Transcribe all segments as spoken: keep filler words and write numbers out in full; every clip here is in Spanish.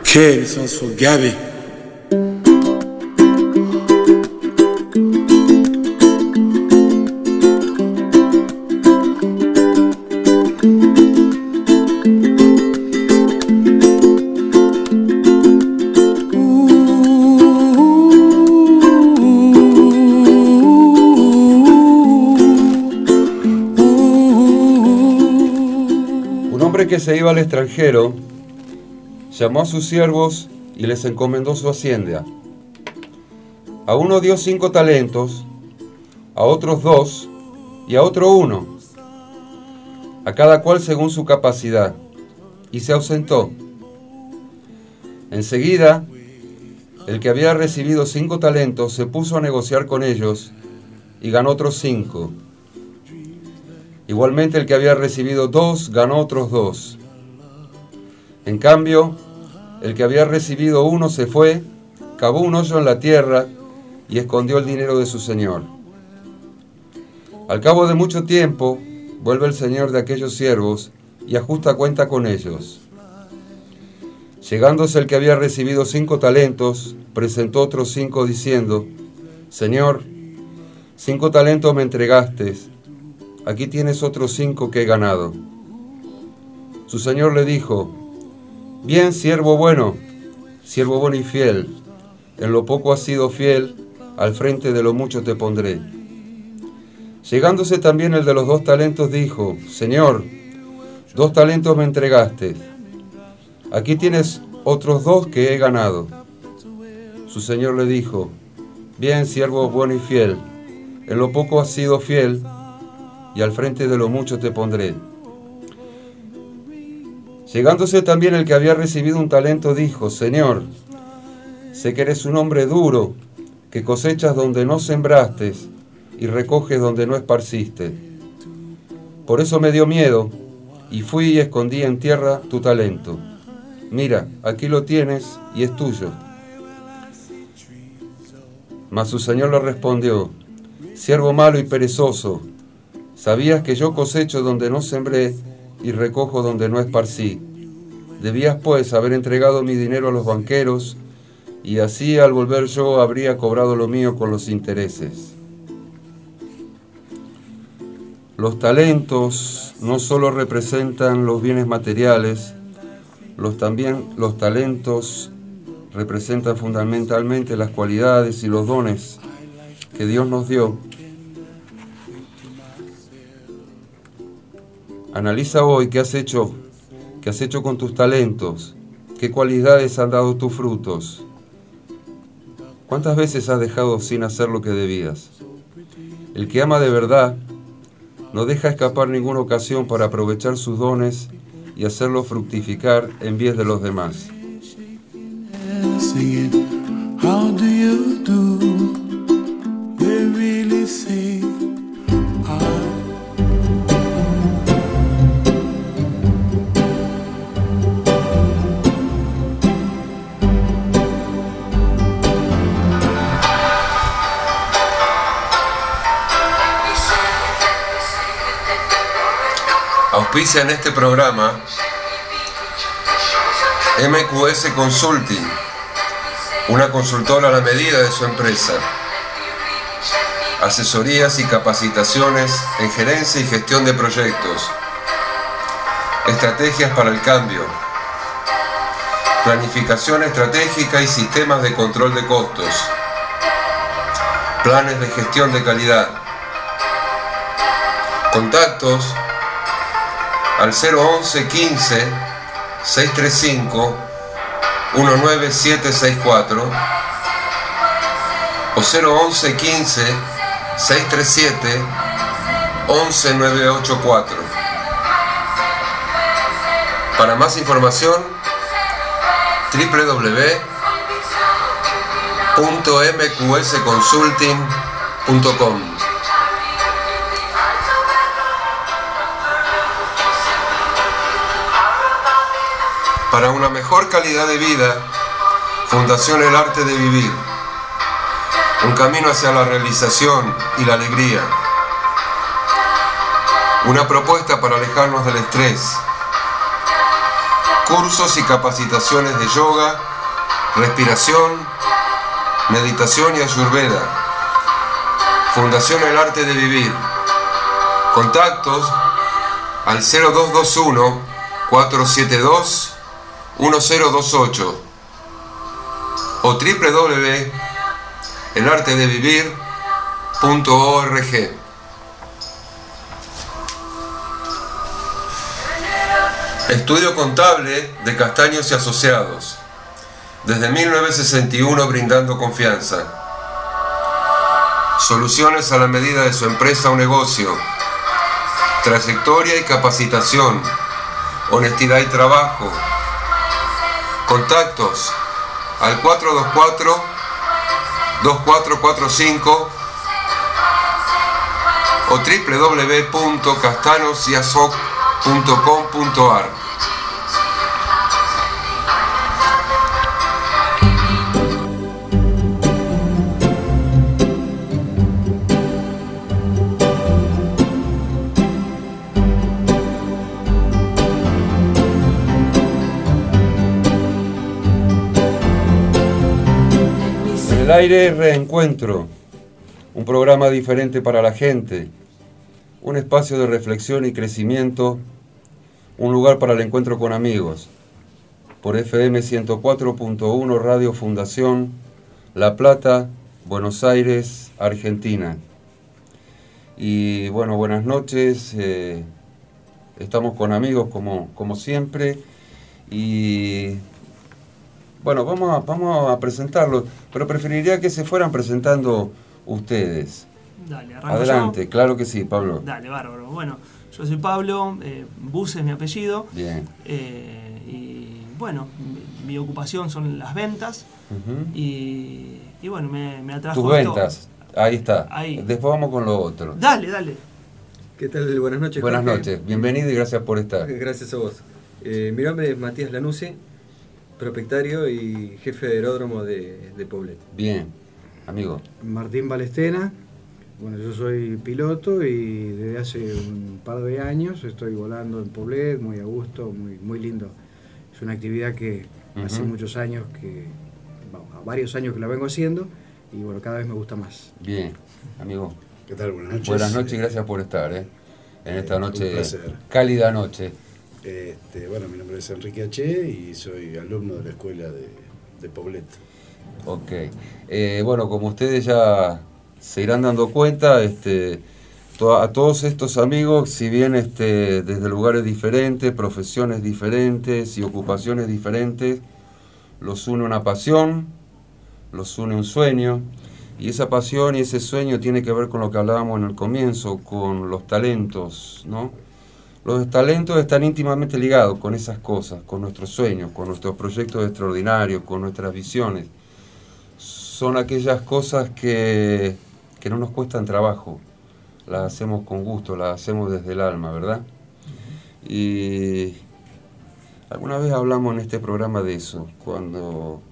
K stands for Gabby. Que se iba al extranjero, llamó a sus siervos y les encomendó su hacienda. A uno dio cinco talentos, a otros dos y a otro uno, a cada cual según su capacidad, y se ausentó. Enseguida, el que había recibido cinco talentos se puso a negociar con ellos y ganó otros cinco. Igualmente el que había recibido dos, ganó otros dos. En cambio, el que había recibido uno se fue, cavó un hoyo en la tierra y escondió el dinero de su señor. Al cabo de mucho tiempo, vuelve el señor de aquellos siervos y ajusta cuenta con ellos. Llegándose el que había recibido cinco talentos, presentó otros cinco diciendo: Señor, cinco talentos me entregaste. Aquí tienes otros cinco que he ganado. Su señor le dijo: Bien, siervo bueno, siervo bueno y fiel. En lo poco has sido fiel, al frente de lo mucho te pondré. Llegándose también el de los dos talentos dijo: Señor, dos talentos me entregaste. Aquí tienes otros dos que he ganado. Su señor le dijo: Bien, siervo bueno y fiel. En lo poco has sido fiel, y al frente de lo mucho te pondré. Llegándose también el que había recibido un talento, dijo: Señor, sé que eres un hombre duro, que cosechas donde no sembraste y recoges donde no esparciste. Por eso me dio miedo, y fui y escondí en tierra tu talento. Mira, aquí lo tienes y es tuyo. Mas su señor le respondió: Siervo malo y perezoso, sabías que yo cosecho donde no sembré y recojo donde no esparcí. Debías, pues, haber entregado mi dinero a los banqueros, y así al volver yo habría cobrado lo mío con los intereses. Los talentos no solo representan los bienes materiales, los, también, los talentos representan fundamentalmente las cualidades y los dones que Dios nos dio. Analiza hoy qué has hecho, qué has hecho con tus talentos, qué cualidades han dado tus frutos. ¿Cuántas veces has dejado sin hacer lo que debías? El que ama de verdad no deja escapar ninguna ocasión para aprovechar sus dones y hacerlos fructificar en bien de los demás. Auspicia en este programa M Q S Consulting, una consultora a la medida de su empresa. Asesorías y capacitaciones en gerencia y gestión de proyectos. Estrategias para el cambio. Planificación estratégica y sistemas de control de costos. Planes de gestión de calidad. Contactos al cero once quince seiscientos treinta y cinco diecinueve setecientos sesenta y cuatro o cero once quince seiscientos treinta y siete once novecientos ochenta y cuatro. Para más información, doble u doble u doble u punto m q s consulting punto com. Para una mejor calidad de vida, Fundación El Arte de Vivir. Un camino hacia la realización y la alegría. Una propuesta para alejarnos del estrés. cursos y capacitaciones de yoga, respiración, meditación y ayurveda. Fundación El Arte de Vivir. Contactos al cero dos dos uno, cuatro siete dos, uno cero dos ocho o doble u doble u doble u punto el arte de vivir punto org. Estudio Contable de Castaños y Asociados. Desde mil novecientos sesenta y uno brindando confianza. Soluciones a la medida de su empresa o negocio. Trayectoria y capacitación. Honestidad y trabajo. Contactos al cuatro dos cuatro, dos cuatro cuatro cinco o doble u doble u doble u punto castanos y asoc punto com punto a r. El aire Reencuentro, un programa diferente para la gente, un espacio de reflexión y crecimiento, un lugar para el encuentro con amigos. Por F M ciento cuatro punto uno Radio Fundación, La Plata, Buenos Aires, Argentina. Y bueno, buenas noches, eh, estamos con amigos como, como siempre y... Bueno, vamos a, vamos a presentarlos, pero preferiría que se fueran presentando ustedes. Dale, arranco Adelante, yo. Claro que sí, Pablo. Dale, bárbaro. Bueno, yo soy Pablo, eh, Bus es mi apellido. Bien. Eh, y bueno, mi, mi ocupación son las ventas. Uh-huh. y, y bueno, me, me atrajo Tus esto. ventas, ahí está. Ahí. Después vamos con lo otro. Dale, dale. ¿Qué tal? Buenas noches. Buenas Jorge. noches, bienvenido y gracias por estar. Gracias a vos. Eh, mi nombre es Matías Lanusse, propietario y jefe de aeródromo de, de Poblet. Bien, amigo. Martín Balestena, bueno, yo soy piloto y desde hace un par de años estoy volando en Poblet, muy a gusto, muy, muy lindo. Es una actividad que uh-huh. hace muchos años que, bueno, varios años que la vengo haciendo y bueno, cada vez me gusta más. Bien, amigo. ¿Qué tal? Buenas noches. Buenas noches y gracias por estar, ¿eh? En esta eh, noche, un placer. Cálida noche. Este, bueno, mi nombre es Enrique H. y soy alumno de la escuela de, de Poblet. Ok. Eh, bueno, como ustedes ya se irán dando cuenta, este, to- a todos estos amigos, si bien este, desde lugares diferentes, profesiones diferentes y ocupaciones diferentes, los une una pasión, los une un sueño, y esa pasión y ese sueño tiene que ver con lo que hablábamos en el comienzo, con los talentos, ¿no? Los talentos están íntimamente ligados con esas cosas, con nuestros sueños, con nuestros proyectos extraordinarios, con nuestras visiones. Son aquellas cosas que, que no nos cuestan trabajo, las hacemos con gusto, las hacemos desde el alma, ¿verdad? Y alguna vez hablamos en este programa de eso, cuando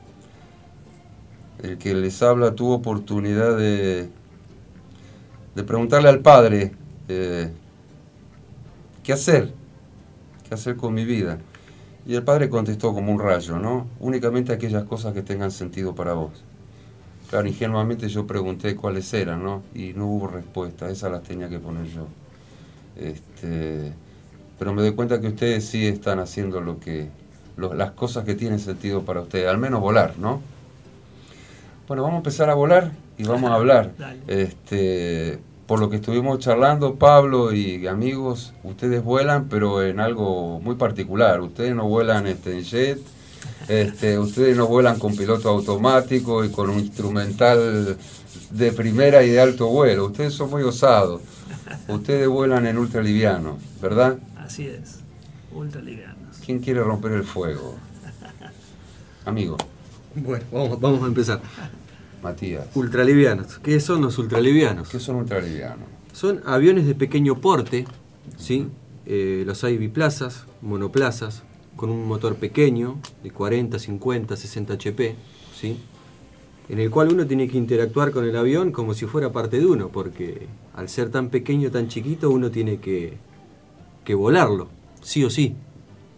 el que les habla tuvo oportunidad de, de preguntarle al Padre, eh, ¿qué hacer? ¿Qué hacer con mi vida? Y el Padre contestó como un rayo, ¿no? Únicamente aquellas cosas que tengan sentido para vos. Claro, ingenuamente yo pregunté cuáles eran, ¿no? Y no hubo respuesta, esas las tenía que poner yo. Este, pero me doy cuenta que ustedes sí están haciendo lo que, lo, las cosas que tienen sentido para ustedes, al menos volar, ¿no? Bueno, vamos a empezar a volar y vamos a hablar. Este... Por lo que estuvimos charlando, Pablo y amigos, ustedes vuelan, pero en algo muy particular. Ustedes no vuelan este, en jet, este, ustedes no vuelan con piloto automático y con un instrumental de primera y de alto vuelo. Ustedes son muy osados. Ustedes vuelan en ultraliviano, ¿verdad? Así es, ultralivianos. ¿Quién quiere romper el fuego? Amigo. Bueno, vamos, vamos a empezar. Matías. Ultralivianos. ¿Qué son los ultralivianos? ¿Qué son ultralivianos? Son aviones de pequeño porte, ¿sí? Eh, los hay biplazas, monoplazas, con un motor pequeño, de cuarenta, cincuenta, sesenta H P, ¿sí? En el cual uno tiene que interactuar con el avión como si fuera parte de uno, porque al ser tan pequeño, tan chiquito, uno tiene que, que volarlo, sí o sí.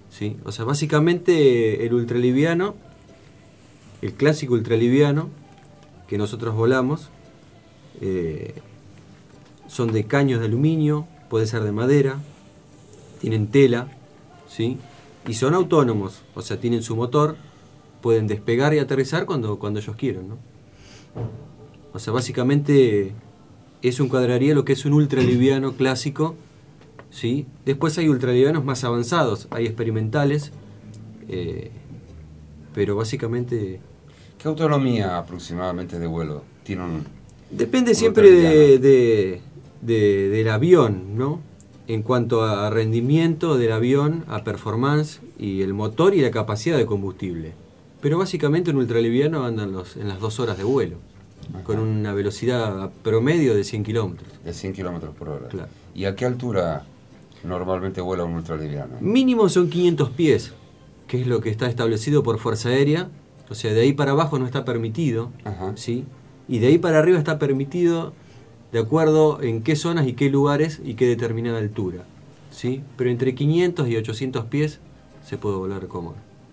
¿sí? O sea, básicamente el ultraliviano, el clásico ultraliviano que nosotros volamos, eh, son de caños de aluminio, puede ser de madera, tienen tela, ¿sí? Y son autónomos, o sea, tienen su motor, pueden despegar y aterrizar cuando, cuando ellos quieran, ¿no? O sea, básicamente eso encuadraría lo que es un ultraliviano clásico, ¿sí? Después hay ultralivianos más avanzados, hay experimentales, eh, pero básicamente... ¿Qué autonomía aproximadamente de vuelo tiene un...? Depende un siempre de, ultraliviano? de, de, del avión, ¿no? En cuanto a rendimiento del avión, a performance y el motor y la capacidad de combustible. Pero básicamente un ultraliviano anda en, los, en las dos horas de vuelo, Ajá. con una velocidad promedio de cien kilómetros. De cien kilómetros por hora. Claro. ¿Y a qué altura normalmente vuela un ultraliviano? Mínimo son quinientos pies, que es lo que está establecido por Fuerza Aérea. O sea, de ahí para abajo no está permitido, Ajá. ¿sí? Y de ahí para arriba está permitido de acuerdo en qué zonas y qué lugares y qué determinada altura, ¿sí? Pero entre quinientos y ochocientos pies se puede volar cómodo.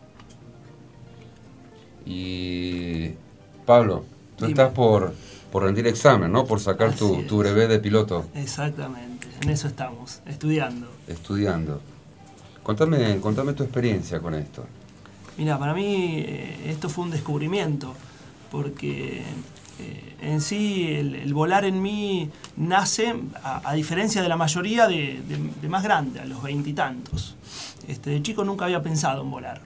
Y Pablo, tú Dime. estás por, por rendir examen, ¿no? Por sacar Así tu, es. tu brevet de piloto, Exactamente, en eso estamos, estudiando. estudiando. Contame, contame tu experiencia con esto. Mira, para mí eh, esto fue un descubrimiento, porque eh, en sí el, el volar en mí nace, a, a diferencia de la mayoría, de, de, de más grande, a los veintitantos. Este, de chico nunca había pensado en volar.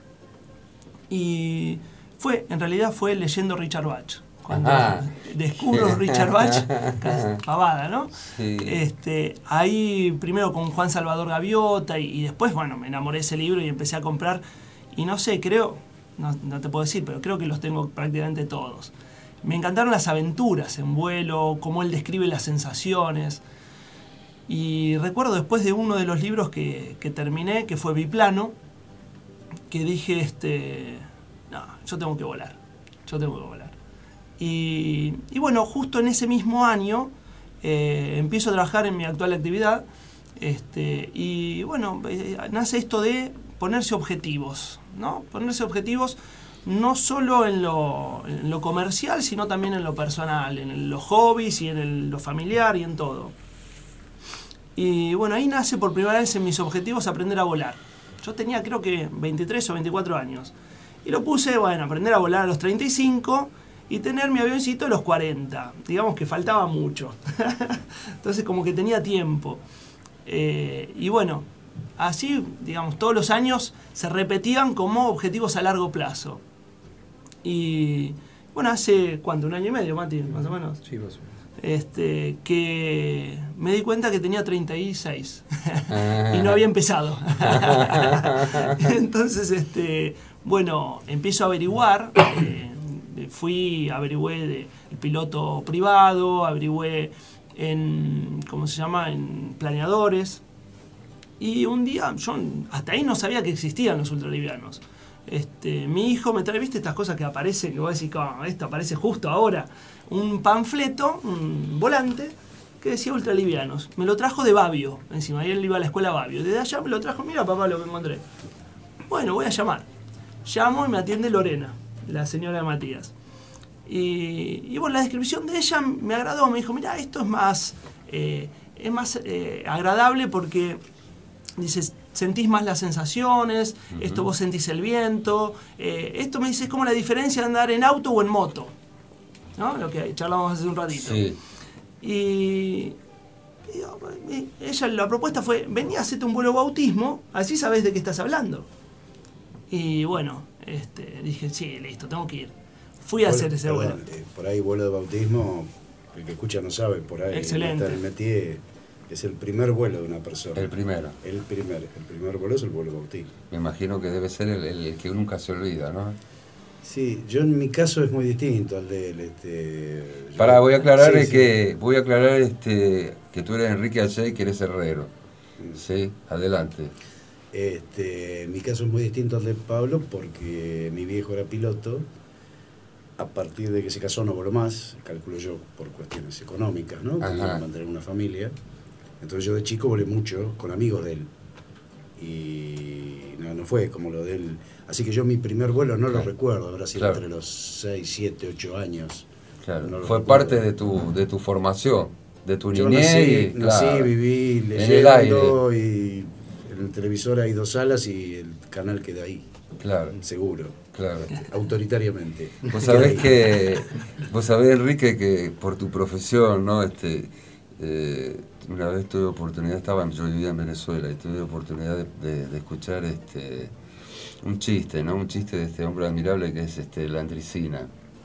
Y fue, en realidad fue leyendo Richard Bach. Cuando Ajá. descubro Richard Bach, casi pavada, ¿no? Sí. Este, ahí primero con Juan Salvador Gaviota y, y después, bueno, me enamoré de ese libro y empecé a comprar. Y no sé, creo, no, no te puedo decir, pero creo que los tengo prácticamente todos. Me encantaron las aventuras en vuelo, cómo él describe las sensaciones. Y recuerdo después de uno de los libros que, que terminé, que fue Biplano, que dije, este, no, yo tengo que volar, yo tengo que volar. Y, y bueno, justo en ese mismo año eh, empiezo a trabajar en mi actual actividad, este, y bueno, eh, nace esto de ponerse objetivos, ¿no? Ponerse objetivos no solo en lo, en lo comercial, sino también en lo personal, en los hobbies y en el, lo familiar y en todo. Y bueno, ahí nace por primera vez en mis objetivos aprender a volar. Yo tenía creo que veintitrés o veinticuatro años. Y lo puse, bueno, aprender a volar a los treinta y cinco y tener mi avioncito a los cuarenta. Digamos que faltaba mucho. Entonces como que tenía tiempo. Eh, y bueno, así, digamos, todos los años se repetían como objetivos a largo plazo. Y bueno, hace, ¿cuánto? ¿Un año y medio, Mati? Más o menos. Sí, más o menos. Este, que me di cuenta que tenía treinta y seis y no había empezado. Entonces, este, bueno, empiezo a averiguar. Eh, fui, averigüé de, el piloto privado, averigüé en, ¿cómo se llama?, en planeadores. Y un día, yo hasta ahí no sabía que existían los ultralivianos. Este, mi hijo me trae, ¿viste estas cosas que aparecen? Que vos decís, oh, esto aparece justo ahora. Un panfleto, un volante, que decía ultralivianos. Me lo trajo de Babio, encima. Ahí él iba a la escuela Babio. Desde allá me lo trajo, mira papá lo que encontré. Bueno, voy a llamar. Llamo y me atiende Lorena, la señora de Matías. Y, y bueno, la descripción de ella me agradó. Me dijo, mira, esto es más, eh, es más eh, agradable porque... Dices, sentís más las sensaciones, uh-huh. Esto vos sentís el viento, eh, esto me dice es como la diferencia de andar en auto o en moto, ¿no? Lo que charlamos hace un ratito. Sí. Y, y ella, la propuesta fue, vení, hacete un vuelo bautismo, así sabés de qué estás hablando. Y bueno, este, dije, sí, listo, tengo que ir. Fui a Bueno, hacer ese perdón, vuelo. eh, por ahí vuelo de bautismo, el que escucha no sabe, por ahí Excelente. está en el métier. Es el primer vuelo de una persona. El primero. El primer, el primer vuelo es el vuelo de bautismo. Me imagino que debe ser el, el que nunca se olvida, ¿no? Sí, yo en mi caso es muy distinto al de él. Este, yo- Para, voy a aclarar Sí, sí. que voy a aclarar este que tú eres Enrique H. y que eres herrero. Sí, adelante. Este, mi caso es muy distinto al de Pablo porque mi viejo era piloto. A partir de que se casó no voló más, calculo yo por cuestiones económicas, ¿no? Tenía Ajá. que mantener una familia. Entonces yo de chico volé mucho con amigos de él. y no, no fue como lo del... Así que yo mi primer vuelo no Claro. lo recuerdo, habrá sido Claro. entre los seis, siete, ocho años. Claro, No lo fue recuerdo. parte de tu, de tu formación, de tu Yo niñez. nací, y, nací, claro, viví en el leyendo aire. y en el televisor hay dos salas y el canal queda ahí, Claro, seguro, claro. autoritariamente. Vos Queda sabés ahí. que, vos sabés, Enrique, que por tu profesión, ¿no? Este, eh, una vez tuve oportunidad, estaba, yo vivía en Venezuela y tuve oportunidad de, de- de escuchar este, un chiste, ¿no? Un chiste de este hombre admirable que es este, la Andricina.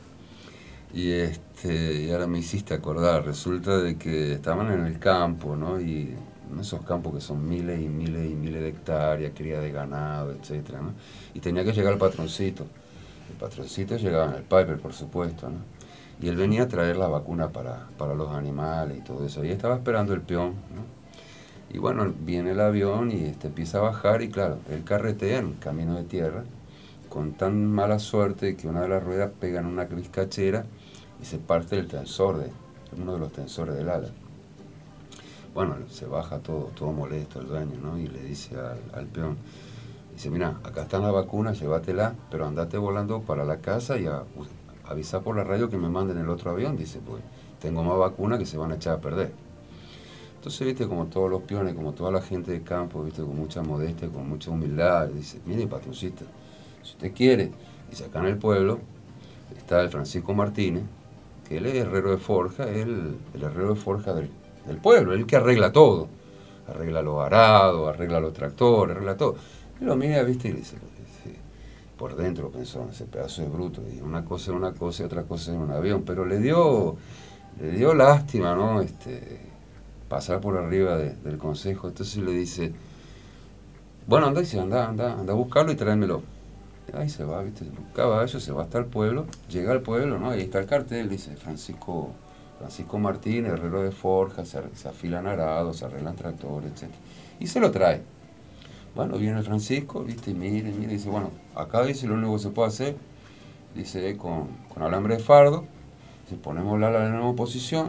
Y este, y ahora me hiciste acordar, resulta de que estaban en el campo, ¿no? Y en esos campos que son miles y miles y miles de hectáreas, cría de ganado, etcétera, ¿no? Y tenía que llegar el patroncito. El patroncito llegaba en el Piper, por supuesto, ¿no? Y él venía a traer la vacuna para, para los animales y todo eso. Y estaba esperando el peón, ¿no? Y bueno, viene el avión y este, empieza a bajar y claro, él carretea en camino de tierra con tan mala suerte que una de las ruedas pega en una vizcachera y se parte el tensor, de uno de los tensores del ala. Bueno, se baja todo, todo molesto el dueño, ¿no? Y le dice al, al peón, dice, mira, acá están las vacunas, llévatela, pero andate volando para la casa y a, avisa por la radio que me manden el otro avión, dice, pues tengo más vacunas que se van a echar a perder. Entonces, viste, como todos los peones, como toda la gente de campo, viste, con mucha modestia, con mucha humildad, dice, mire, patroncito, si usted quiere, dice, acá en el pueblo está el Francisco Martínez, que él es herrero de forja, es el, el herrero de forja del, del pueblo, el que arregla todo, arregla los arados, arregla los tractores, arregla todo. Y lo mira, viste, y le dice, dice, por dentro pensó, ese pedazo de bruto, y una cosa es una cosa y otra cosa es un avión, pero le dio, le dio lástima, ¿no? Este, pasar por arriba de, del consejo, entonces le dice, bueno, anda, dice, anda, anda, anda a buscarlo y tráemelo. Y ahí se va, viste, un caballo, se va hasta el pueblo, llega al pueblo, ¿no? Ahí está el cartel, dice, Francisco, Francisco Martínez, herrero de forja, se, se afilan arados, se arreglan tractores, etcétera. Y se lo trae. Bueno, viene el Francisco, viste, y mire, mire, dice, bueno, acá dice, lo único que se puede hacer, dice, con, con alambre de fardo, dice, ponemos la ala en la misma posición,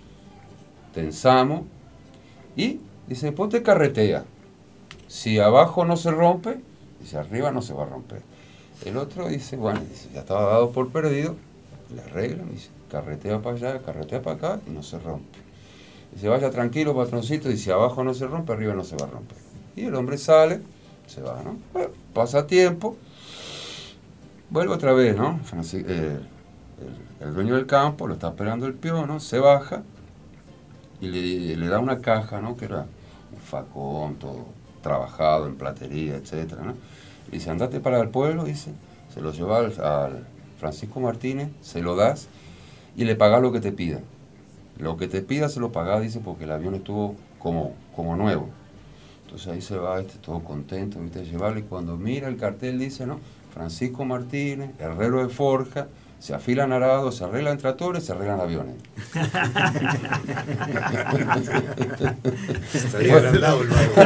tensamos, y, dice, ponte carretea. Si abajo no se rompe, dice, arriba no se va a romper. El otro dice, bueno, dice, ya estaba dado por perdido, le arreglan, dice, carretea para allá, carretea para acá, y no se rompe. Dice, vaya tranquilo, patroncito, y si abajo no se rompe, arriba no se va a romper. Y el hombre sale, se va, ¿no? Bueno, pasa tiempo, vuelve otra vez, ¿no? Francis, eh, el, el dueño del campo lo está esperando el peón, ¿no? Se baja y le, le da una caja, ¿no? Que era un facón, todo trabajado en platería, etcétera, ¿no? Y dice, andate para el pueblo, dice, se lo lleva al, al Francisco Martínez, se lo das y le pagás lo que te pida. Lo que te pida se lo pagás, dice, porque el avión estuvo como, como nuevo. Entonces ahí se va, este, todo contento, ¿viste? Llevarlo, y cuando mira el cartel dice, ¿no? Francisco Martínez, herrero de forja, se afilan arados, se arreglan tractores, se arreglan aviones. Se había agrandado el mago.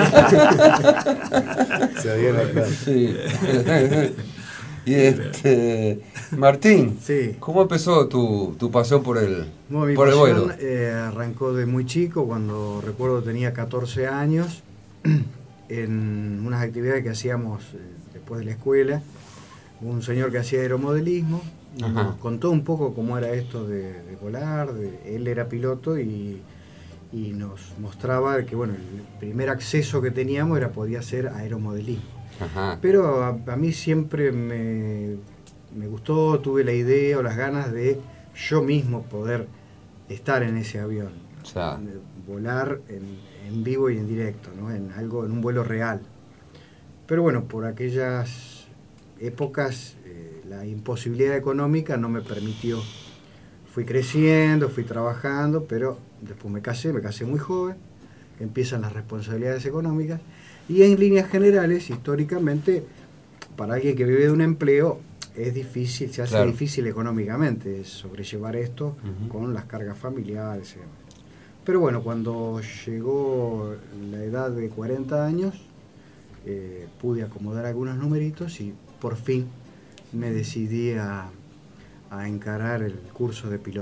Se había agrandado. Sí. Y este, Martín, Sí. ¿cómo empezó tu, tu pasión por el, Bueno, mi por el pasión, vuelo? eh, arrancó de muy chico, cuando recuerdo tenía catorce años, en unas actividades que hacíamos eh, después de la escuela. Un señor que hacía aeromodelismo, y Ajá. nos contó un poco cómo era esto de, de volar. De, él era piloto y, y nos mostraba que bueno, el primer acceso que teníamos era podía ser aeromodelismo. Ajá. Pero a, a mí siempre me, me gustó, tuve la idea o las ganas de yo mismo poder estar en ese avión, O sea, de volar en, en vivo y en directo, ¿no? En algo, en un vuelo real. Pero bueno, por aquellas épocas eh, la imposibilidad económica no me permitió. Fui creciendo, fui trabajando, pero después me casé, me casé muy joven, empiezan las responsabilidades económicas, y en líneas generales, históricamente, para alguien que vive de un empleo, es difícil, se hace Claro. difícil económicamente sobrellevar esto Ujú. con las cargas familiares. Pero bueno, cuando llegó la edad de cuarenta años, eh, pude acomodar algunos numeritos y por fin me decidí a, a encarar el curso de piloto.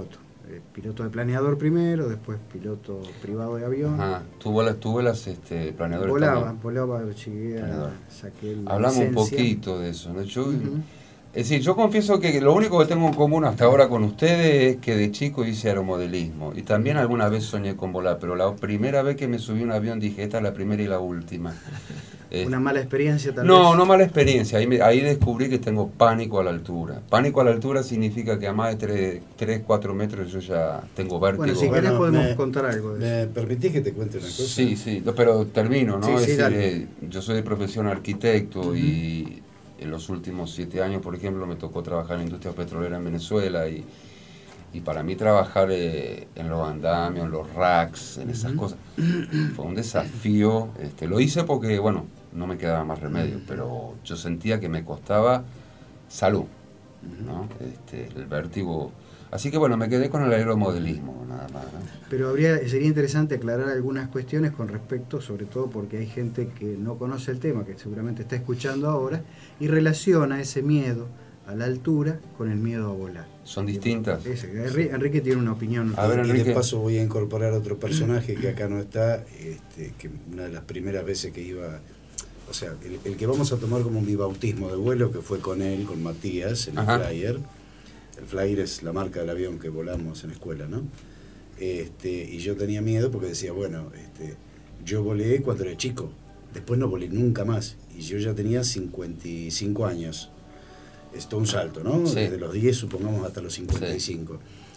eh, piloto de planeador primero, después piloto privado de avión. Ajá. ¿Tú vuelas, tú vuelas este, planeadores Volaba, también? volaba, llegué a, Planeador. saqué la Hablamos un licencia. poquito de eso, ¿no? Yo, Ujú. es decir, yo confieso que lo único que tengo en común hasta ahora con ustedes es que de chico hice aeromodelismo y también alguna vez soñé con volar, pero la primera vez que me subí a un avión dije, esta es la primera y la última. Eh, Una mala experiencia tal no, vez. no mala experiencia, ahí, me- ahí descubrí que tengo pánico a la altura. Pánico a la altura significa que a más de tres, cuatro metros yo ya tengo vértigo. Bueno, si Bueno, querés podemos me- contar algo de eso. ¿Me permitís que te cuente una cosa? Sí, sí, no, pero termino, ¿no? Sí, es sí, decir, dale. eh, yo soy de profesión arquitecto Ujú. y en los últimos siete años, por ejemplo, me tocó trabajar en la industria petrolera en Venezuela y, y para mí trabajar eh, en los andamios, en los racks, en esas Ujú. cosas, fue un desafío. Este, lo hice porque, bueno, no me quedaba más remedio, pero yo sentía que me costaba salud, ¿no? Este, el vértigo. Así que bueno, me quedé con el aeromodelismo, nada más, ¿no? Pero habría, sería interesante aclarar algunas cuestiones con respecto, sobre todo porque hay gente que no conoce el tema, que seguramente está escuchando ahora, y relaciona ese miedo a la altura con el miedo a volar. Son distintas. Ese, Enrique, Enrique tiene una opinión. A ver, y Enrique. de paso voy a incorporar otro personaje que acá no está, este, que una de las primeras veces que iba, o sea, el, el que vamos a tomar como mi bautismo de vuelo, que fue con él, con Matías, en el Ajá. Flyer. El Flyer es la marca del avión que volamos en escuela, ¿no? Este, y yo tenía miedo porque decía, bueno, este, yo volé cuando era chico, después no volé nunca más, y yo ya tenía cincuenta y cinco años. Es todo un salto, ¿no? Sí. Desde los diez, supongamos, hasta los cincuenta y cinco.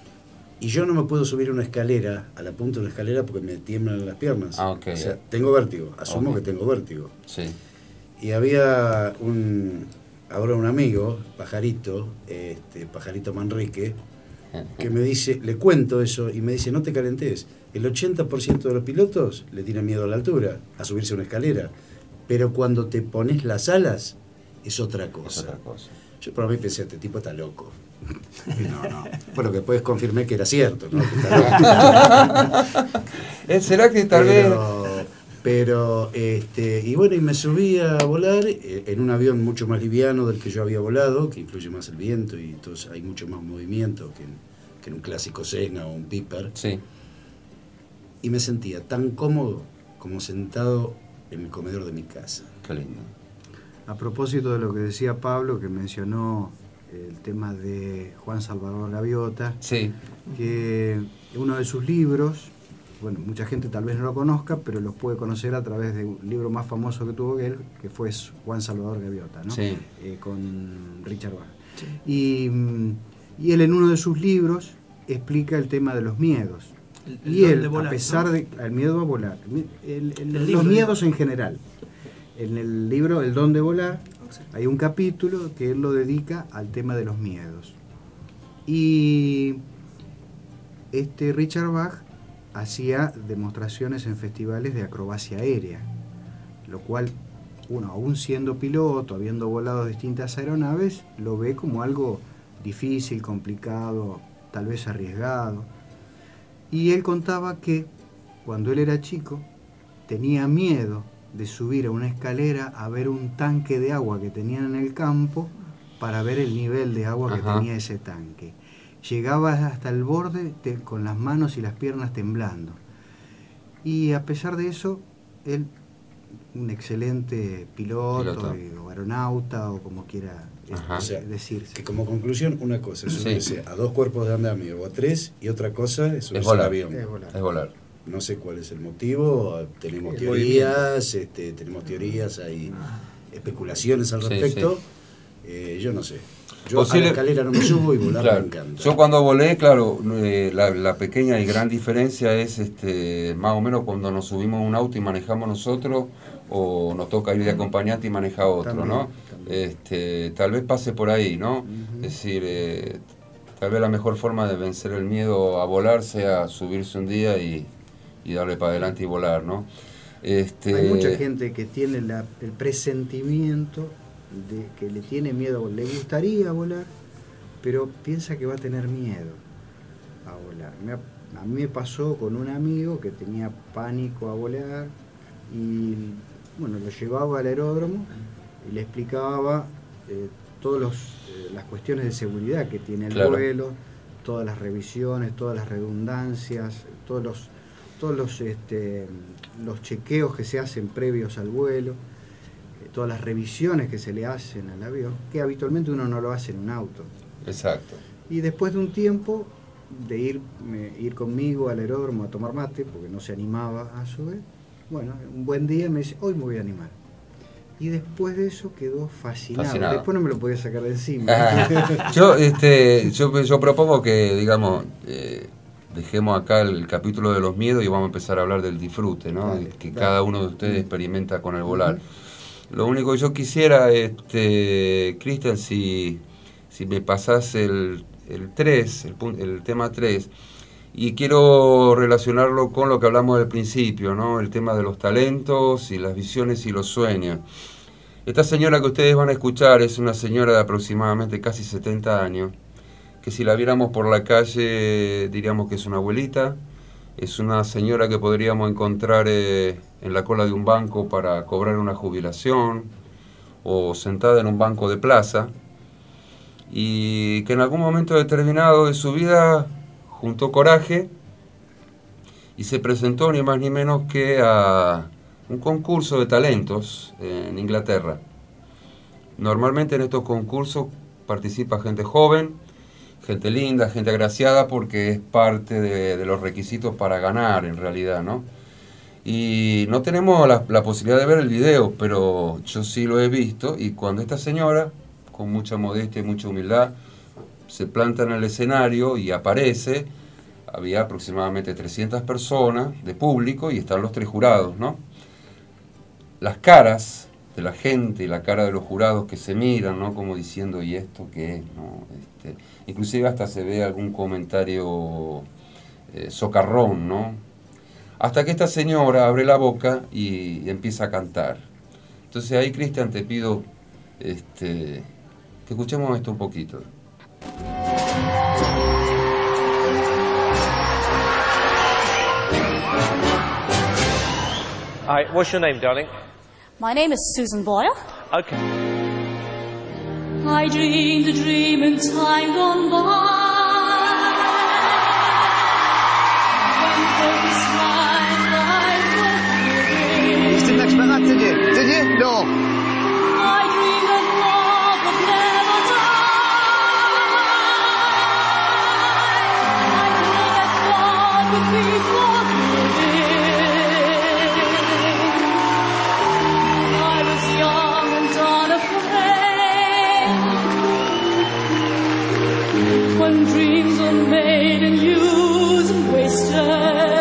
Y yo no me puedo subir una escalera, a la punta de una escalera, porque me tiemblan las piernas. Ah, ok. O sea, tengo vértigo, asumo Ok. que tengo vértigo. Sí. Y había un, ahora un amigo, Pajarito, este, Pajarito Manrique, que me dice, le cuento eso, y me dice, no te calentes, el ochenta por ciento de los pilotos le tienen miedo a la altura, a subirse a una escalera, pero cuando te pones las alas, es otra cosa. Es otra cosa. Yo por mí pensé, este tipo está loco. Y no, no. Bueno, que después confirmé que era cierto, ¿no? Que está loco. Eh, ¿Será que tal vez... pero, pero, este, y bueno, y me subí a volar eh, en un avión mucho más liviano del que yo había volado, que influye más el viento y entonces hay mucho más movimiento que en, que en un clásico Cessna o un Piper. Sí. Y me sentía tan cómodo como sentado en el comedor de mi casa. Qué lindo. A propósito de lo que decía Pablo, que mencionó el tema de Juan Salvador Gaviota, Sí. que uno de sus libros, bueno, mucha gente tal vez no lo conozca, pero los puede conocer a través de un libro más famoso que tuvo él, que fue Juan Salvador Gaviota, ¿no? Sí. Eh, con Richard Bach. Y, mm, y él en uno de sus libros explica el tema de los miedos. El- el Y don él, de volar, a pesar ¿no? de el miedo a volar, el- el- El los libro, miedos en general, en el libro El don de volar, hay un capítulo que él lo dedica al tema de los miedos. Y este Richard Bach hacía demostraciones en festivales de acrobacia aérea, lo cual uno, aún siendo piloto, habiendo volado distintas aeronaves, lo ve como algo difícil, complicado, tal vez arriesgado. Y él contaba que cuando él era chico tenía miedo de subir a una escalera a ver un tanque de agua que tenían en el campo para ver el nivel de agua que Ajá. tenía ese tanque. Llegaba hasta el borde te- con las manos y las piernas temblando. Y a pesar de eso, él, un excelente piloto, Piloto. y- o aeronauta, o como quiera eh, Ajá. O sea, decirse. que como conclusión, una cosa es Sí. subirse a dos cuerpos de andamio o a tres, y otra cosa es subirse al volar. avión. Es volar. Es volar. No sé cuál es el motivo, tenemos El teorías, este, tenemos teorías, hay especulaciones al Sí, respecto. Eh, yo no sé. Yo a Posible- la escalera no me subo y volar Claro. me encanta. Yo cuando volé, claro, eh, la, la pequeña y gran diferencia es este más o menos cuando nos subimos a un auto y manejamos nosotros o nos toca ir de acompañante y maneja otro, También, ¿no? también. Este, tal vez pase por ahí, ¿no? Ujú. Es decir, eh, tal vez la mejor forma de vencer el miedo a volar sea subirse un día y, y darle para adelante y volar, ¿no? Este, Hay mucha gente que tiene la- el presentimiento de que le tiene miedo, le gustaría volar, pero piensa que va a tener miedo a volar. Me ha- a mí me pasó con un amigo que tenía pánico a volar y bueno, lo llevaba al aeródromo y le explicaba eh, todas las cuestiones de seguridad que tiene el Claro. vuelo, todas las revisiones, todas las redundancias, todos los, todos los, este, los chequeos que se hacen previos al vuelo, eh, todas las revisiones que se le hacen al avión, que habitualmente uno no lo hace en un auto. Exacto. Y después de un tiempo de ir, eh, ir conmigo al aeródromo a tomar mate, porque no se animaba a subir, bueno, un buen día me dice, hoy me voy a animar. Y después de eso quedó fascinado. fascinado. Después no me lo podía sacar de encima. Ah, yo, este, yo, yo propongo que, digamos, eh, dejemos acá el capítulo de los miedos y vamos a empezar a hablar del disfrute, ¿no? Dale, que dale. Cada uno de ustedes experimenta con el volar. Uh-huh. Lo único que yo quisiera, este, Cristian, si, si me pasás el, el tres, el, el tema tres, y quiero relacionarlo con lo que hablamos al principio, ¿no? El tema de los talentos y las visiones y los sueños. Esta señora que ustedes van a escuchar es una señora de aproximadamente casi setenta años, que si la viéramos por la calle diríamos que es una abuelita, es una señora que podríamos encontrar eh, en la cola de un banco para cobrar una jubilación, o sentada en un banco de plaza, y que en algún momento determinado de su vida juntó coraje y se presentó ni más ni menos que a un concurso de talentos en Inglaterra. Normalmente en estos concursos participa gente joven, gente linda, gente agraciada, porque es parte de, de los requisitos para ganar en realidad, ¿no? Y no tenemos la, la posibilidad de ver el video, pero yo sí lo he visto, y cuando esta señora, con mucha modestia y mucha humildad, se planta en el escenario y aparece, había aproximadamente trescientas personas de público y están los tres jurados, ¿no? Las caras de la gente y la cara de los jurados que se miran, ¿no? Como diciendo, ¿y esto qué es? ¿No? Este, inclusive hasta se ve algún comentario eh, socarrón, ¿no? Hasta que esta señora abre la boca y, y empieza a cantar. Entonces ahí, Cristian, te pido este, que escuchemos esto un poquito. All right, what's your name, darling? My name is Susan Boyle. Okay. I dreamed a dream in time gone by. When folks smiled, I was living. Jestli tak špehat, cedi, cedi, do. I dreamed of love that never died. I dreamed that God would be forgiving. I was young and unafraid. When dreams are made and used and wasted.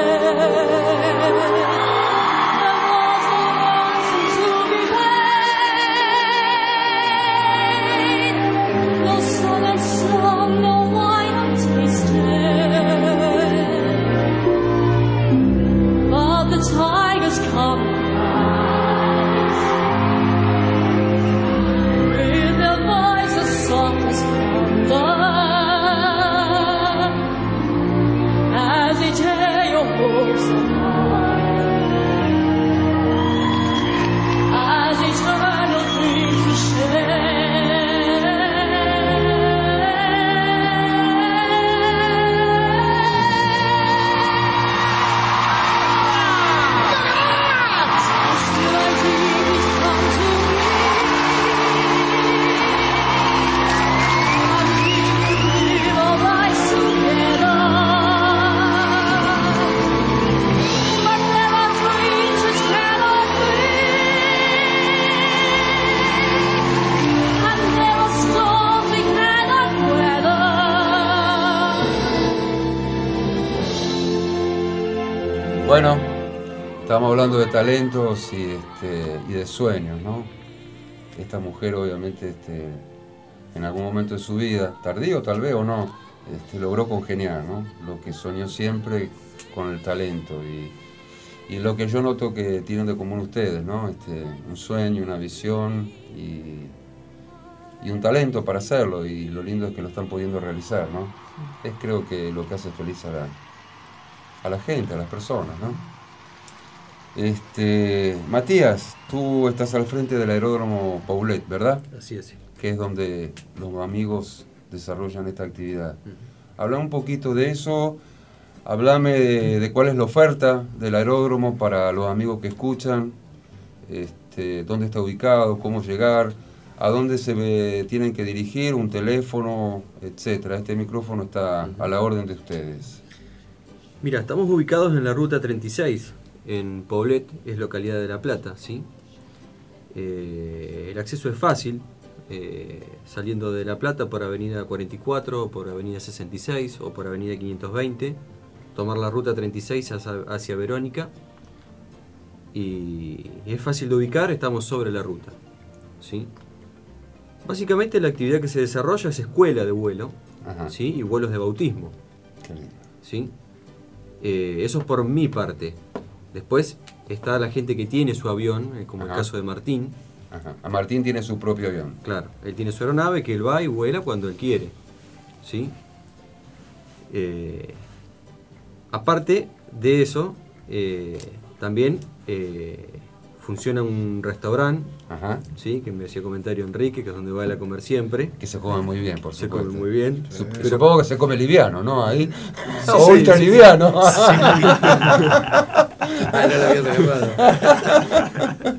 Tigers come with their voices soft as thunder, as they tear your hopes apart, as eternal dreams to share. Bueno, estamos hablando de talentos y, este, y de sueños, ¿no? Esta mujer obviamente este, en algún momento de su vida, tardío tal vez o no, este, logró congeniar, ¿no? Lo que soñó siempre con el talento y, y lo que yo noto que tienen de común ustedes, ¿no? Este, un sueño, una visión y, y un talento para hacerlo, y lo lindo es que lo están pudiendo realizar, ¿no? Es creo que lo que hace feliz a la... a la gente, a las personas, ¿no? Este, Matías, tú estás al frente del aeródromo Paulet, ¿verdad? Así es. Que es donde los amigos desarrollan esta actividad. Uh-huh. Habla un poquito de eso, hablame de, de cuál es la oferta del aeródromo para los amigos que escuchan, este, dónde está ubicado, cómo llegar, a dónde se ve, tienen que dirigir, un teléfono, etcétera. Este micrófono está a la orden de ustedes. Mira, estamos ubicados en la ruta treinta y seis, en Poblet, es localidad de La Plata, ¿sí? Eh, el acceso es fácil, eh, saliendo de La Plata por avenida cuarenta y cuatro, por avenida sesenta y seis o por avenida quinientos veinte, tomar la ruta treinta y seis hacia, hacia Verónica, y es fácil de ubicar, estamos sobre la ruta, ¿sí? Básicamente la actividad que se desarrolla es escuela de vuelo, ¿sí? Y vuelos de bautismo. Qué lindo. ¿Sí? Eh, eso es por mi parte. Después está la gente que tiene su avión, eh, como Ajá. el caso de Martín. Ajá. A Martín tiene su propio avión. Claro, él tiene su aeronave que él va y vuela cuando él quiere. ¿Sí? Eh, aparte de eso, eh, también eh, funciona un restaurante, Ajá. ¿sí? Que me hacía comentario Enrique, que es donde va él a comer siempre. Que se come muy bien, por Se supuesto. come muy bien. Sup- Pero- Supongo que se come liviano, ¿no? Ahí. Sí, Hoy sí, está sí, liviano. Ah, no lo había regalado.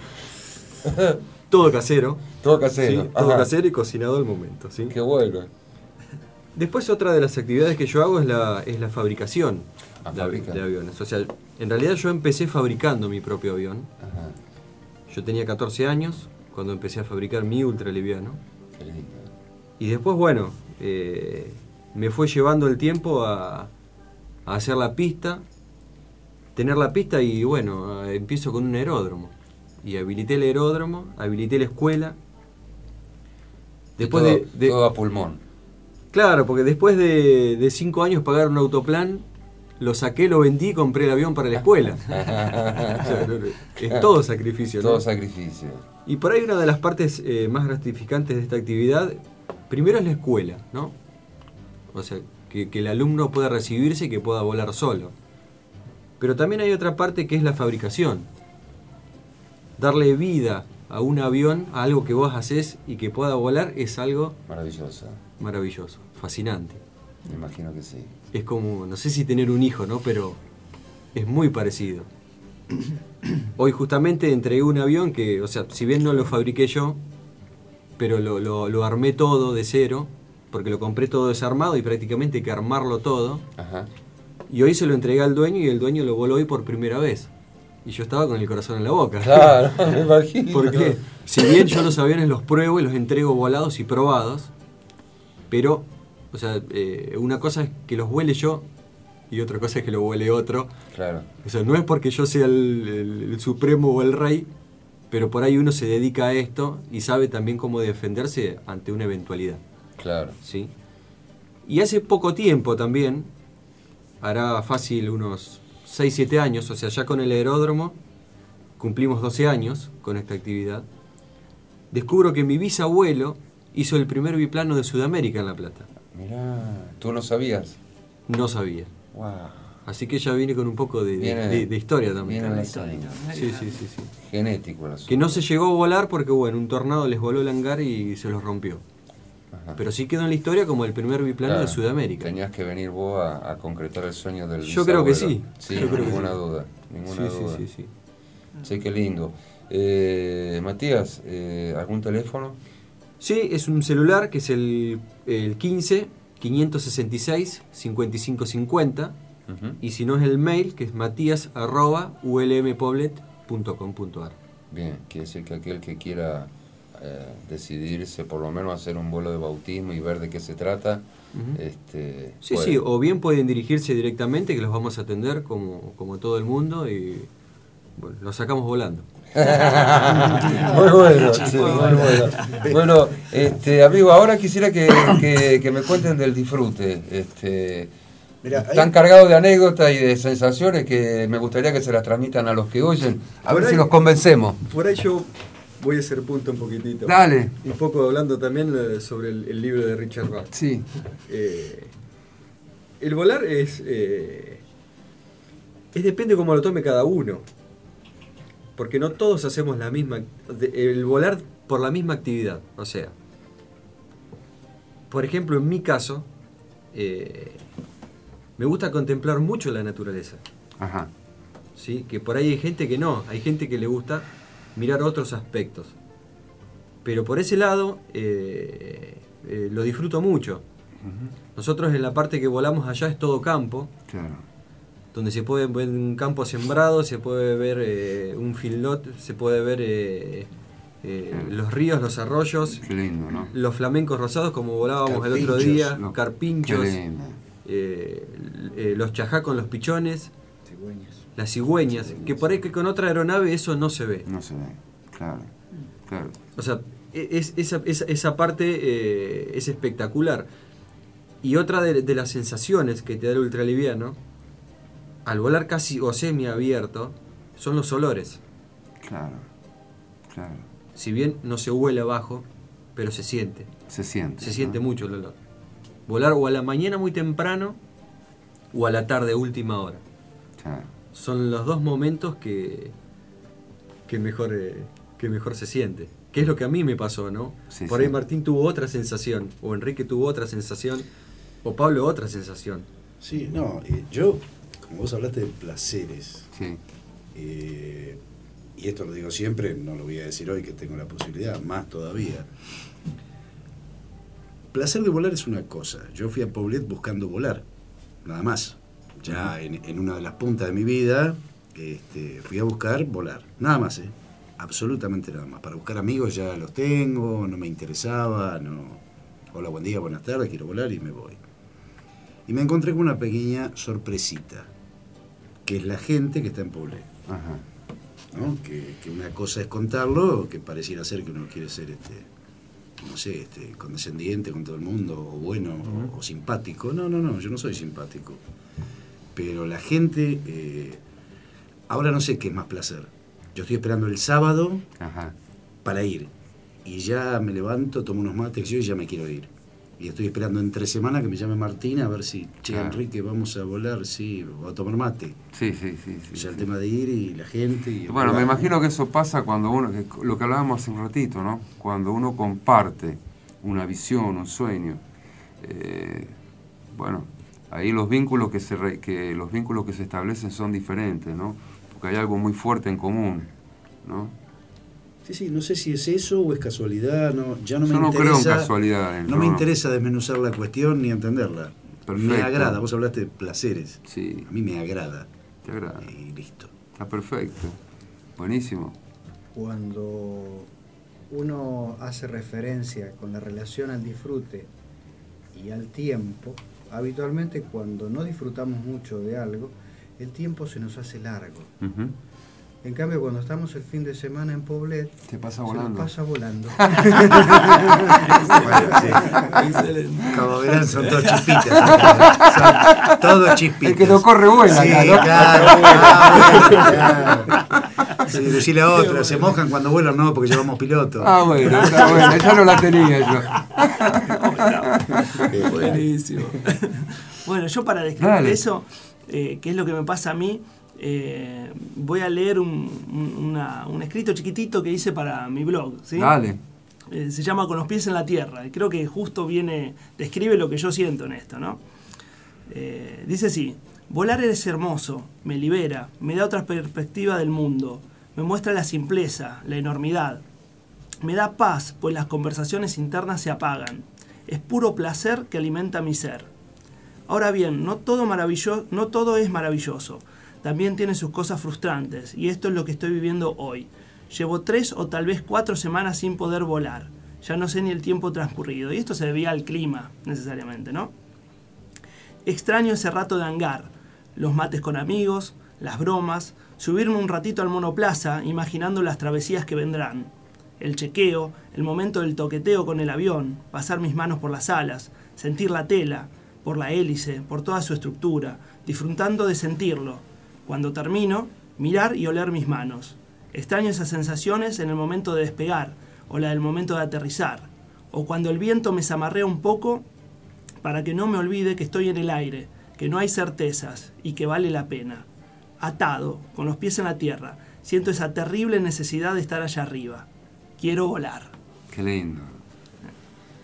Todo casero. Todo casero. Sí, todo Ajá. casero y cocinado al momento. ¿sí? Qué bueno. Después otra de las actividades que yo hago es la, es la fabricación Ah, de, avi- fabrica. de aviones. O sea, en realidad yo empecé fabricando mi propio avión. Ajá. Yo tenía catorce años cuando empecé a fabricar mi ultraliviano. Qué lindo. Y después, bueno, eh, me fue llevando el tiempo a, a hacer la pista, tener la pista y bueno, a- empiezo con un aeródromo. Y habilité el aeródromo, habilité la escuela. Después todo, de, de- todo a pulmón. Claro, porque después de, de cinco años pagar un autoplan, lo saqué, lo vendí y compré el avión para la escuela. O sea, no, no, es todo sacrificio, ¿no? Todo sacrificio. Y por ahí una de las partes eh, más gratificantes de esta actividad, primero es la escuela, ¿no? O sea, que, que el alumno pueda recibirse y que pueda volar solo. Pero también hay otra parte que es la fabricación. Darle vida a un avión, a algo que vos hacés y que pueda volar, es algo Maravillosa. maravilloso, fascinante. Me imagino que sí. Es como, no sé si tener un hijo, ¿no? Pero es muy parecido. Hoy justamente entregué un avión que, o sea, si bien no lo fabriqué yo, pero lo, lo, lo armé todo de cero, porque lo compré todo desarmado y prácticamente hay que armarlo todo. Ajá. Y hoy se lo entregué al dueño y el dueño lo voló hoy por primera vez. Y yo estaba con el corazón en la boca. Claro, me imagino. Porque si bien yo los aviones los pruebo y los entrego volados y probados, pero, o sea, eh, una cosa es que los vuele yo y otra cosa es que lo vuele otro. Claro. O sea, no es porque yo sea el, el- el supremo o el rey, pero por ahí uno se dedica a esto y sabe también cómo defenderse ante una eventualidad. Claro. ¿Sí? Y hace poco tiempo también, hará fácil unos seis siete años, o sea, ya con el aeródromo, cumplimos doce años con esta actividad, descubro que mi bisabuelo hizo el primer biplano de Sudamérica en La Plata. Mirá, ¿tú no sabías? No sabía. Wow. Así que ya vine con un poco de, de- Viene- de- de historia también. viene La la historia, sangre. ¿no? Sí, sí, sí, sí. Genético el asunto. Que no se llegó a volar porque, bueno, un tornado les voló el hangar y se los rompió. Ajá. Pero sí quedó en la historia como el primer biplano Claro, de Sudamérica. Tenías que venir vos a, a concretar el sueño del Yo creo que bisabuelo. sí. Sí, Yo creo que ninguna sí. duda. Sí, Ninguna sí, duda. sí, sí. Sí, qué lindo. Eh, Matías, eh, ¿algún teléfono? Sí, es un celular que es el, el quince, quinientos sesenta y seis, cincuenta y cinco cincuenta. Ujú. Y si no es el mail, que es matías arroba u l m poblet punto com punto a r. Bien, quiere decir que aquel que quiera eh, decidirse por lo menos a hacer un vuelo de bautismo y ver de qué se trata, Ujú. este, Sí, puede. sí, o bien pueden dirigirse directamente, que los vamos a atender como, como todo el mundo, y bueno, los sacamos volando. Muy bueno, sí, muy bueno. Bueno, este, amigo, ahora quisiera que, que- que me cuenten del disfrute. Este, Mirá, hay- están cargados de anécdotas y de sensaciones que me gustaría que se las transmitan a los que oyen. A Por ver si ahí- los convencemos. Por ahí yo voy a hacer punto un poquitito. Dale. Un poco hablando también eh, sobre el, el libro de Richard Bach. Sí. Eh, el volar es, eh, es depende cómo lo tome cada uno. Porque no todos hacemos la misma, de- el volar por la misma actividad. O sea, por ejemplo, en mi caso, eh, me gusta contemplar mucho la naturaleza. Ajá. ¿Sí? Que por ahí hay gente que no, hay gente que le gusta mirar otros aspectos. Pero por ese lado eh, eh, lo disfruto mucho. Uh-huh. Nosotros en la parte que volamos allá es todo campo, claro, donde se puede ver un campo sembrado, se puede ver eh, un filot, se puede ver eh, eh, los ríos, los arroyos, qué lindo, ¿no? Los flamencos rosados como volábamos Carpinchos, el otro día, no, carpinchos, qué lindo. Eh, eh, los chajá con los pichones, Cigüeñas. las cigüeñas, Cigüeñas, que por ahí que con otra aeronave eso no se ve. No se ve, claro, claro. O sea, es, esa, esa, esa parte eh, es espectacular. Y otra de, de las sensaciones que te da el ultraliviano, al volar casi o semi abierto, son los olores. Claro, claro. Si bien no se huele abajo, pero se siente. Se siente. Se siente ¿no? mucho el olor. Volar o a la mañana muy temprano o a la tarde última hora. Claro. Son los dos momentos que, que, mejor, eh, que mejor se siente. Que es lo que a mí me pasó, ¿no? Sí, Por sí. ahí Martín tuvo otra sensación, o Enrique tuvo otra sensación, o Pablo otra sensación. Sí, no, eh, yo, como vos hablaste de placeres, Sí. eh, y esto lo digo siempre, no lo voy a decir hoy que tengo la posibilidad, más todavía. Placer de volar es una cosa. Yo fui a Poblet buscando volar, nada más. Ya en, en una de las puntas de mi vida, este, fui a buscar volar, nada más, ¿eh? Absolutamente nada más. Para buscar amigos ya los tengo, no me interesaba, no. Hola, buen día, buenas tardes, quiero volar y me voy. Y me encontré con una pequeña sorpresita, que es la gente que está en Poblet. Ajá. ¿No? Que, que una cosa es contarlo, que pareciera ser que uno quiere ser, este, no sé, este, condescendiente con todo el mundo, o bueno, uh-huh. o, o simpático. No, no, no, yo no soy simpático. Pero la gente, eh, ahora no sé qué es más placer. Yo estoy esperando el sábado Ajá. para ir. Y ya me levanto, tomo unos mates yo y ya me quiero ir. Y estoy esperando entre semana que me llame Martina a ver si, che, claro. Enrique, vamos a volar, sí, voy a tomar mate. Sí, sí, sí. sí O sea, el sí. tema de ir y la gente. Y bueno, volar. me imagino que eso pasa cuando uno, lo que hablábamos hace un ratito, ¿no? Cuando uno comparte una visión, un sueño. Eh, bueno, ahí los vínculos que se re, que los vínculos que se establecen son diferentes, ¿no? Porque hay algo muy fuerte en común, ¿no? Sí, sí, no sé si es eso o es casualidad, no, ya no me Yo no interesa. creo en casualidades. No, no me interesa desmenuzar la cuestión ni entenderla. Perfecto. Me agrada, vos hablaste de placeres. Sí. A mí me agrada. Te agrada. Y listo. Está perfecto. Buenísimo. Cuando uno hace referencia con la relación al disfrute y al tiempo, habitualmente cuando no disfrutamos mucho de algo, el tiempo se nos hace largo. Uh-huh. En cambio, cuando estamos el fin de semana en Poblet, Te pasa se volando. nos pasa volando. Bueno, sí. Excelente. Como verán, son todos chispitas. Son todos chispitas. El que no corre vuela, sí, acá, ¿no? claro, claro, claro. Sí, decirle a otra, se mojan cuando vuelan, no, porque llevamos piloto. Ah, bueno, está bueno, ya no la tenía yo. Buenísimo. Bueno, yo para describir Dale. eso, eh, que es lo que me pasa a mí, eh, voy a leer un, un, una, un escrito chiquitito que hice para mi blog, ¿sí? Dale. Eh, se llama Con los pies en la tierra, y creo que justo viene, describe lo que yo siento en esto, ¿no? Eh, dice así: volar es hermoso, me libera, me da otra perspectiva del mundo, me muestra la simpleza, la enormidad, me da paz, pues las conversaciones internas se apagan, es puro placer que alimenta mi ser. Ahora bien, no todo, maravilloso, no todo es maravilloso, también tiene sus cosas frustrantes, y esto es lo que estoy viviendo hoy. Llevo tres o tal vez cuatro semanas sin poder volar. Ya no sé ni el tiempo transcurrido. Y esto se debía al clima, necesariamente, ¿no? Extraño ese rato de hangar, los mates con amigos, las bromas, subirme un ratito al monoplaza, imaginando las travesías que vendrán. El chequeo, el momento del toqueteo con el avión, pasar mis manos por las alas, sentir la tela, por la hélice, por toda su estructura, disfrutando de sentirlo. Cuando termino, mirar y oler mis manos. Extraño esas sensaciones en el momento de despegar, o la del momento de aterrizar, o cuando el viento me zamarrea un poco para que no me olvide que estoy en el aire, que no hay certezas y que vale la pena. Atado, con los pies en la tierra, siento esa terrible necesidad de estar allá arriba. Quiero volar. Qué lindo.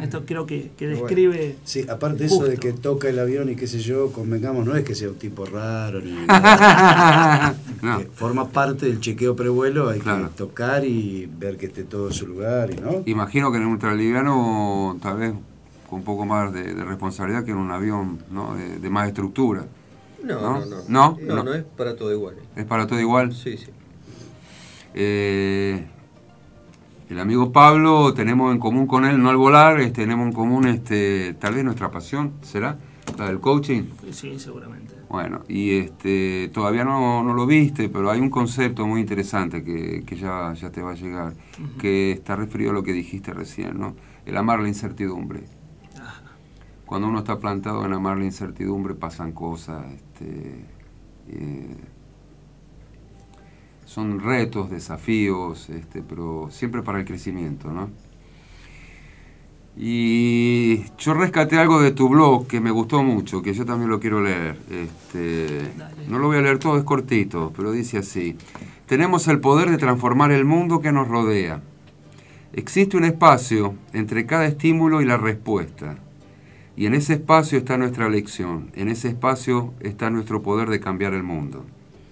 Esto creo que, que describe... Sí, aparte justo. eso de que toca el avión y qué sé yo, convengamos, no es que sea un tipo raro ni nada. No. Que forma parte del chequeo prevuelo, hay Claro. que tocar y ver que esté todo en su lugar, y ¿no? Imagino que en un ultraliviano tal vez con un poco más de, de responsabilidad que en un avión, ¿no? de, de más estructura. No, ¿No? no, no. ¿No? No, No. no es para todo igual. eh. ¿Es para todo igual? Sí, sí. Eh, el amigo Pablo, tenemos en común con él, no al volar, este, tenemos en común este, tal vez nuestra pasión, ¿será? La del coaching. Sí, seguramente. Bueno, y este todavía no, no lo viste, pero hay un concepto muy interesante que, que ya, ya te va a llegar, uh-huh. que está referido a lo que dijiste recién, ¿no? El amar la incertidumbre. Ajá. Cuando uno está plantado en amar la incertidumbre pasan cosas, este, eh, son retos, desafíos, este, pero siempre para el crecimiento, ¿no? Y yo rescaté algo de tu blog que me gustó mucho, que yo también lo quiero leer. Este, no lo voy a leer todo, es cortito, pero dice así: tenemos el poder de transformar el mundo que nos rodea. Existe un espacio entre cada estímulo y la respuesta. Y en ese espacio está nuestra elección, en ese espacio está nuestro poder de cambiar el mundo.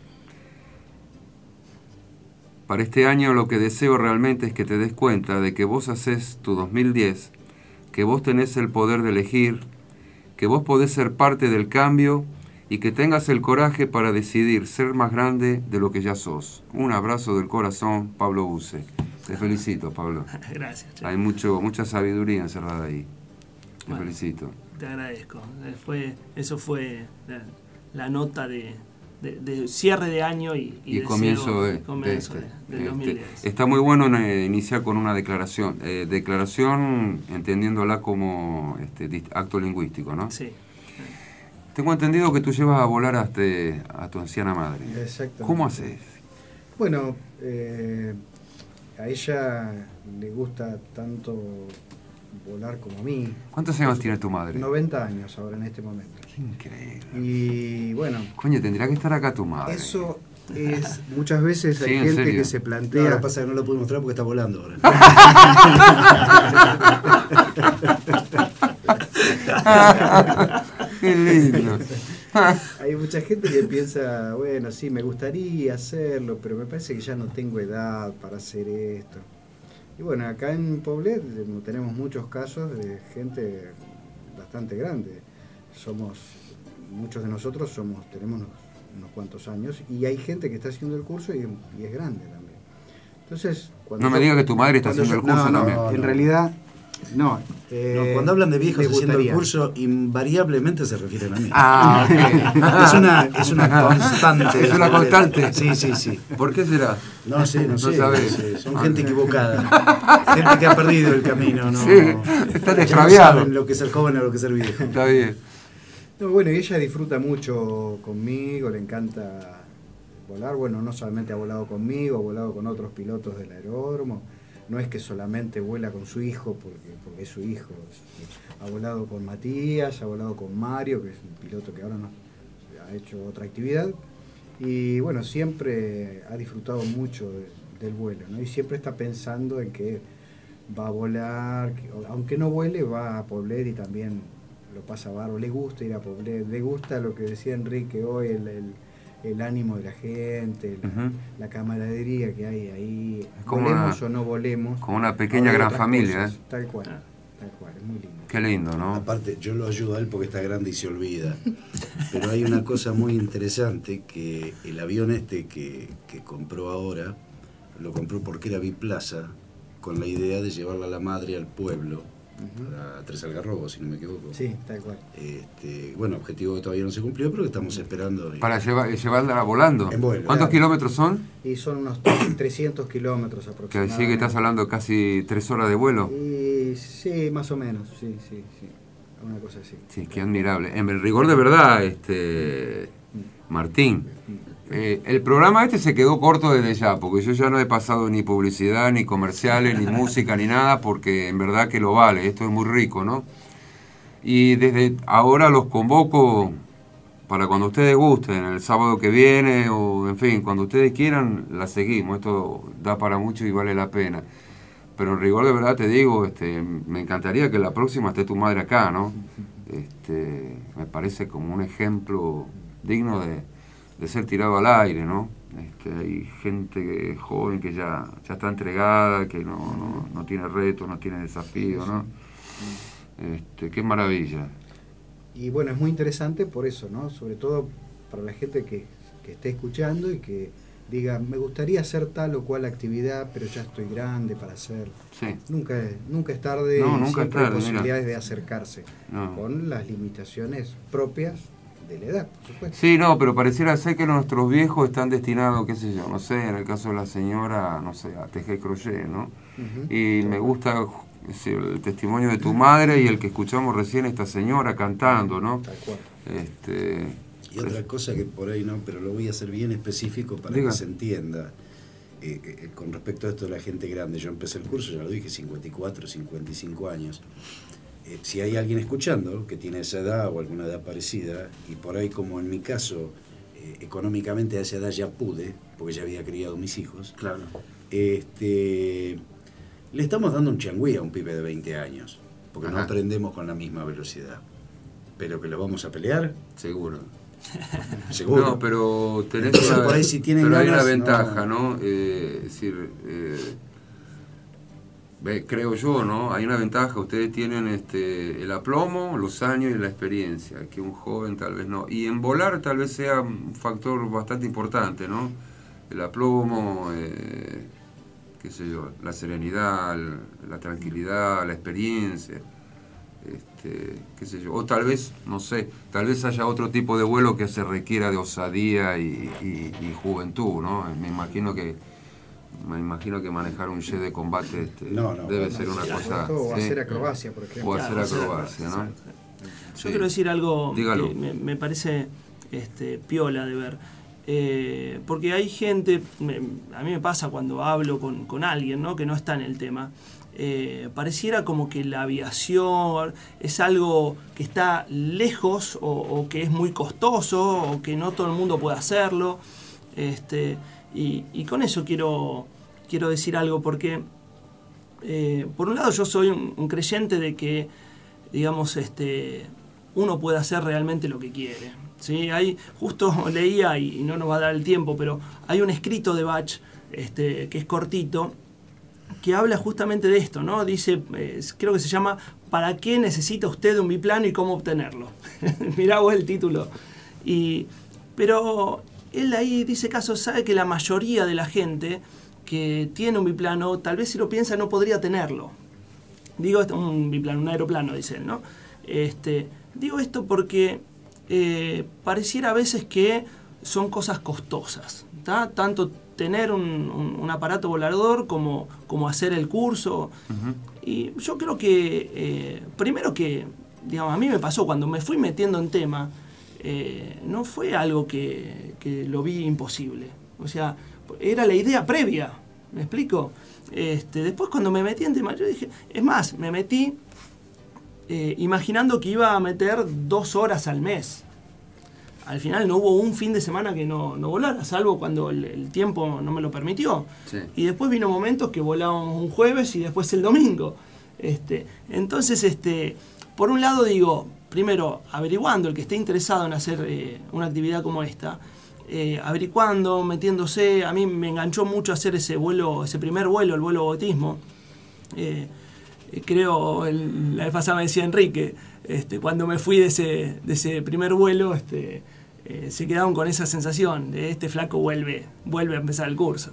Para este año lo que deseo realmente es que te des cuenta de que vos haces tu dos mil diez, que vos tenés el poder de elegir, que vos podés ser parte del cambio y que tengas el coraje para decidir ser más grande de lo que ya sos. Un abrazo del corazón, Pablo Buse. Te felicito, Pablo. Gracias. Che. Hay mucho, mucha sabiduría encerrada ahí. Te bueno, felicito. Te agradezco. Fue, eso fue la, la nota de, de, de cierre de año y, y, y de comienzo, de, comienzo de, de, este, del dos mil diez. Este, está muy bueno eh, iniciar con una declaración. Eh, declaración entendiéndola como este, acto lingüístico, ¿no? Sí. Tengo entendido que tú llevas a volar hasta a tu anciana madre. Exactamente. ¿Cómo haces? Bueno, eh, a ella le gusta tanto volar como a mí. ¿Cuántos años tiene tu madre? noventa años ahora en este momento. Qué increíble. Y bueno... Coño, tendría que estar acá tu madre. Eso es... Muchas veces hay sí, gente serio? que se plantea... No, lo que pasa es que no lo puedo mostrar porque está volando ahora. Qué lindo. Hay mucha gente que piensa, bueno, sí, me gustaría hacerlo, pero me parece que ya no tengo edad para hacer esto. Y bueno, acá en Poblet tenemos muchos casos de gente bastante grande. Somos, muchos de nosotros somos, tenemos unos, unos cuantos años y hay gente que está haciendo el curso y, y es grande también. Entonces, cuando no me yo, digas que tu madre está haciendo yo, el curso no, no, también. En realidad, no. Eh, no. Cuando hablan de viejos haciendo el gustaría. curso, invariablemente se refieren a mí. Ah, ok. es una, es una constante. Es una constante. Sí, sí, sí. ¿Por qué será? No sé, no, No sé. sabés. No sé. Son Ah. gente equivocada. Gente que ha perdido el camino, ¿no? Sí, están Ya extraviados. no saben lo que es ser joven o lo que es ser viejo. Está bien. No, bueno, y ella disfruta mucho conmigo, le encanta volar. Bueno, no solamente ha volado conmigo, ha volado con otros pilotos del aeródromo. No es que solamente vuela con su hijo, porque, porque es su hijo. Ha volado con Matías, ha volado con Mario, que es un piloto que ahora no ha hecho otra actividad. Y bueno, siempre ha disfrutado mucho de, del vuelo, ¿no? Y siempre está pensando en que va a volar, que, aunque no vuele, va a Poblet y también lo pasa bárbaro. Le gusta ir a Poblet, le gusta lo que decía Enrique hoy, el, el, el ánimo de la gente, la, uh-huh. la camaradería que hay ahí. Volemos una, o no volemos. Como una pequeña gran familia, cosas, ¿eh? Tal cual, tal cual, es muy lindo. Qué lindo, ¿no? Aparte, yo lo ayudo a él porque está grande y se olvida. Pero hay una cosa muy interesante, que el avión este que, que compró ahora, lo compró porque era biplaza, con la idea de llevarla a la madre al pueblo, uh-huh. a Tres Algarrobos, si no me equivoco. Sí, tal cual. Este, bueno, objetivo que todavía no se cumplió, pero que estamos esperando. Y... Para llevar, llevarla volando. En vuelo. ¿Cuántos claro. kilómetros son? Y son unos trescientos kilómetros aproximadamente. Que sí que estás hablando de casi tres horas de vuelo. Y sí, más o menos, sí, sí, sí. Una cosa así. Sí, qué admirable. En el rigor de verdad, este Martín, eh, el programa este se quedó corto desde ya, porque yo ya no he pasado ni publicidad, ni comerciales, ni música, ni nada, porque en verdad que lo vale, esto es muy rico, ¿no? Y desde ahora los convoco para cuando ustedes gusten, el sábado que viene, o en fin, cuando ustedes quieran, la seguimos, esto da para mucho y vale la pena. pero en rigor de verdad te digo, este, me encantaría que la próxima esté tu madre acá, ¿no? Este, me parece como un ejemplo digno de, de ser tirado al aire, ¿no? Este, hay gente que, joven que ya, ya está entregada, que no, no, no tiene retos, no tiene desafíos, ¿no? Este, qué maravilla. Y bueno, es muy interesante por eso, ¿no? Sobre todo para la gente que, que esté escuchando y que diga, me gustaría hacer tal o cual actividad, pero ya estoy grande para hacerlo. Sí. Nunca, nunca es tarde, No, y nunca siempre es tarde, hay posibilidades mira. de acercarse, No. con las limitaciones propias de la edad, por supuesto. Sí, no, pero pareciera ser que nuestros viejos están destinados, qué sé yo, no sé, en el caso de la señora, no sé, a tejer crochet, ¿no? Uh-huh. Y me gusta es decir, el testimonio de tu madre y el que escuchamos recién, esta señora cantando, ¿no? Tal cual. Este, Y otra cosa que por ahí no, pero lo voy a hacer bien específico para Diga. que se entienda. Eh, eh, con respecto a esto de la gente grande, yo empecé el curso, ya lo dije, cincuenta y cuatro, cincuenta y cinco años. Eh, si hay alguien escuchando que tiene esa edad o alguna edad parecida, y por ahí como en mi caso, eh, económicamente a esa edad ya pude, porque ya había criado mis hijos, claro. este, le estamos dando un changüí a un pibe de veinte años, porque Ajá. no aprendemos con la misma velocidad. Pero que lo vamos a pelear, Seguro. seguro. No, pero tenés Entonces, una, por ahí, si tienen pero hay ganas, una ventaja, no- ¿no? Eh, es decir, eh, ve, creo yo, ¿no? Hay una ventaja. Ustedes tienen este el aplomo, los años y la experiencia, que un joven tal vez no. Y en volar tal vez sea un factor bastante importante, ¿no? El aplomo, eh, qué sé yo, la serenidad, el- la tranquilidad, la experiencia. Este, qué sé yo, o tal vez, no sé, tal vez haya otro tipo de vuelo que se requiera de osadía y, y, y juventud, ¿no? Me imagino que me imagino que manejar un jet de combate este, No, no, debe no, ser una Por cosa, supuesto, o ¿sí? hacer acrobacia, por ejemplo. O hacer Claro, acrobacia, ¿no? exacto. Yo Sí. quiero decir algo Dígalo. que me, me parece este, piola de ver. Eh, porque hay gente, me- a mí me pasa cuando hablo con, con alguien, ¿no? Que no está en el tema. Eh, pareciera como que la aviación es algo que está lejos o, o que es muy costoso o que no todo el mundo puede hacerlo. Este, y, y con eso quiero, quiero decir algo porque, eh, por un lado, yo soy un, un creyente de que, digamos, este, uno puede hacer realmente lo que quiere. ¿Sí? Hay, justo leía, y, y no nos va a dar el tiempo, pero hay un escrito de Bach este, que es cortito, que habla justamente de esto, ¿no? Dice, eh, creo que se llama ¿Para qué necesita usted un biplano y cómo obtenerlo? Mirá vos el título. Y, pero él ahí dice caso, sabe que la mayoría de la gente que tiene un biplano, tal vez si lo piensa no podría tenerlo. Digo esto, un biplano, un aeroplano, dice él, ¿no? Este, digo esto porque eh, pareciera a veces que son cosas costosas, ¿tá? Tanto tener un, un, un aparato volador como, como hacer el curso. Uh-huh. Y yo creo que, eh, primero que, digamos, a mí me pasó cuando me fui metiendo en tema, eh, no fue algo que, que lo vi imposible. O sea, era la idea previa, ¿me explico? Este, después cuando me metí en tema, yo dije, es más, me metí eh, imaginando que iba a meter dos horas al mes. Al final no hubo un fin de semana que no, no volara, salvo cuando el, el tiempo no me lo permitió. Sí. Y después vino momentos que volábamos un jueves y después el domingo. Este, entonces, este, por un lado digo, primero, averiguando, el que esté interesado en hacer eh, una actividad como esta, eh, averiguando, metiéndose, a mí me enganchó mucho hacer ese vuelo, ese primer vuelo, el vuelo bautismo. Eh, creo, el, la vez pasada me decía Enrique, este, cuando me fui de ese, de ese primer vuelo, este, eh, se quedaron con esa sensación de este flaco vuelve, vuelve a empezar el curso.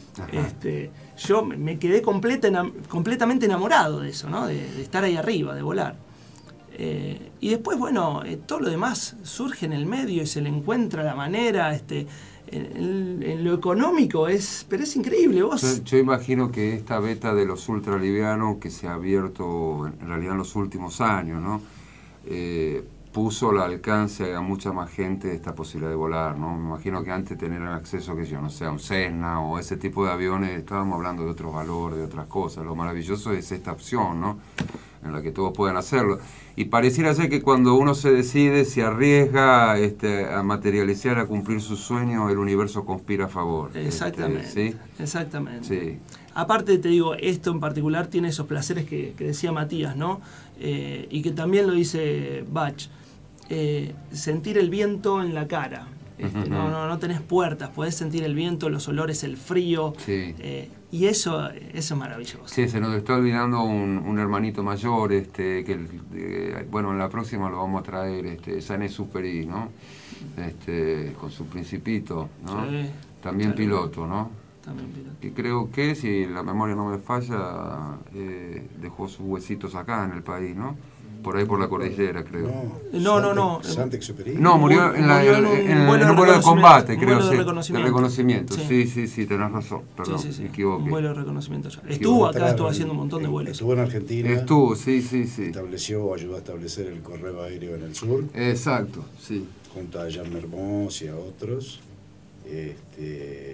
Este, yo me quedé completa, enam, completamente enamorado de eso, ¿no? de, de estar ahí arriba, de volar. Eh, y después, bueno, eh, todo lo demás surge en el medio y se le encuentra la manera. Este, en, en lo económico es, pero es increíble. Vos. Yo, yo imagino que esta beta de los ultralivianos que se ha abierto en realidad en los últimos años, ¿no? Eh, puso al alcance a mucha más gente esta posibilidad de volar, ¿no? Me imagino que antes tener acceso, que yo no sé, a un Cessna o ese tipo de aviones, estábamos hablando de otros valores, de otras cosas. Lo maravilloso es esta opción, ¿no? En la que todos puedan hacerlo. Y pareciera ser que cuando uno se decide, se arriesga este, a materializar, a cumplir su sueño, el universo conspira a favor. Exactamente. Este, ¿sí? Exactamente. Sí. Aparte, te digo, esto en particular tiene esos placeres que, que decía Matías, ¿no? Eh, y que también lo dice Bach. Eh, sentir el viento en la cara. Este, Uh-huh. no, no, no tenés puertas, podés sentir el viento, los olores, el frío. Sí. Eh, y eso, eso es maravilloso. Sí, se nos está olvidando un, un hermanito mayor, este, que eh, bueno, en la próxima lo vamos a traer, este, Sané Superi, ¿no? Este, con su Principito, ¿no? Sí, También claro. piloto, ¿no? También piloto. Y creo que, si la memoria no me falla, eh, dejó sus huesitos acá en el país, ¿no? Por ahí por la cordillera, creo. No, no, no. Saint-Exupéry. No, murió en, la, Murió en en, un en- en vuelo de un vuelo de reconocimiento, combate, un creo, vuelo de sí. reconocimiento. De reconocimiento, Sí. sí, sí, sí, tenés razón, perdón, Sí, sí, sí. me equivoqué. Un vuelo de reconocimiento ya. Me Estuvo equivoqué. acá, estuvo haciendo un montón de vuelos. Estuvo en Argentina. Estuvo, sí, sí, sí. Estableció o ayudó a establecer el correo aéreo en el sur. Exacto, sí. Junto a Jean Mermoz y a otros. Este,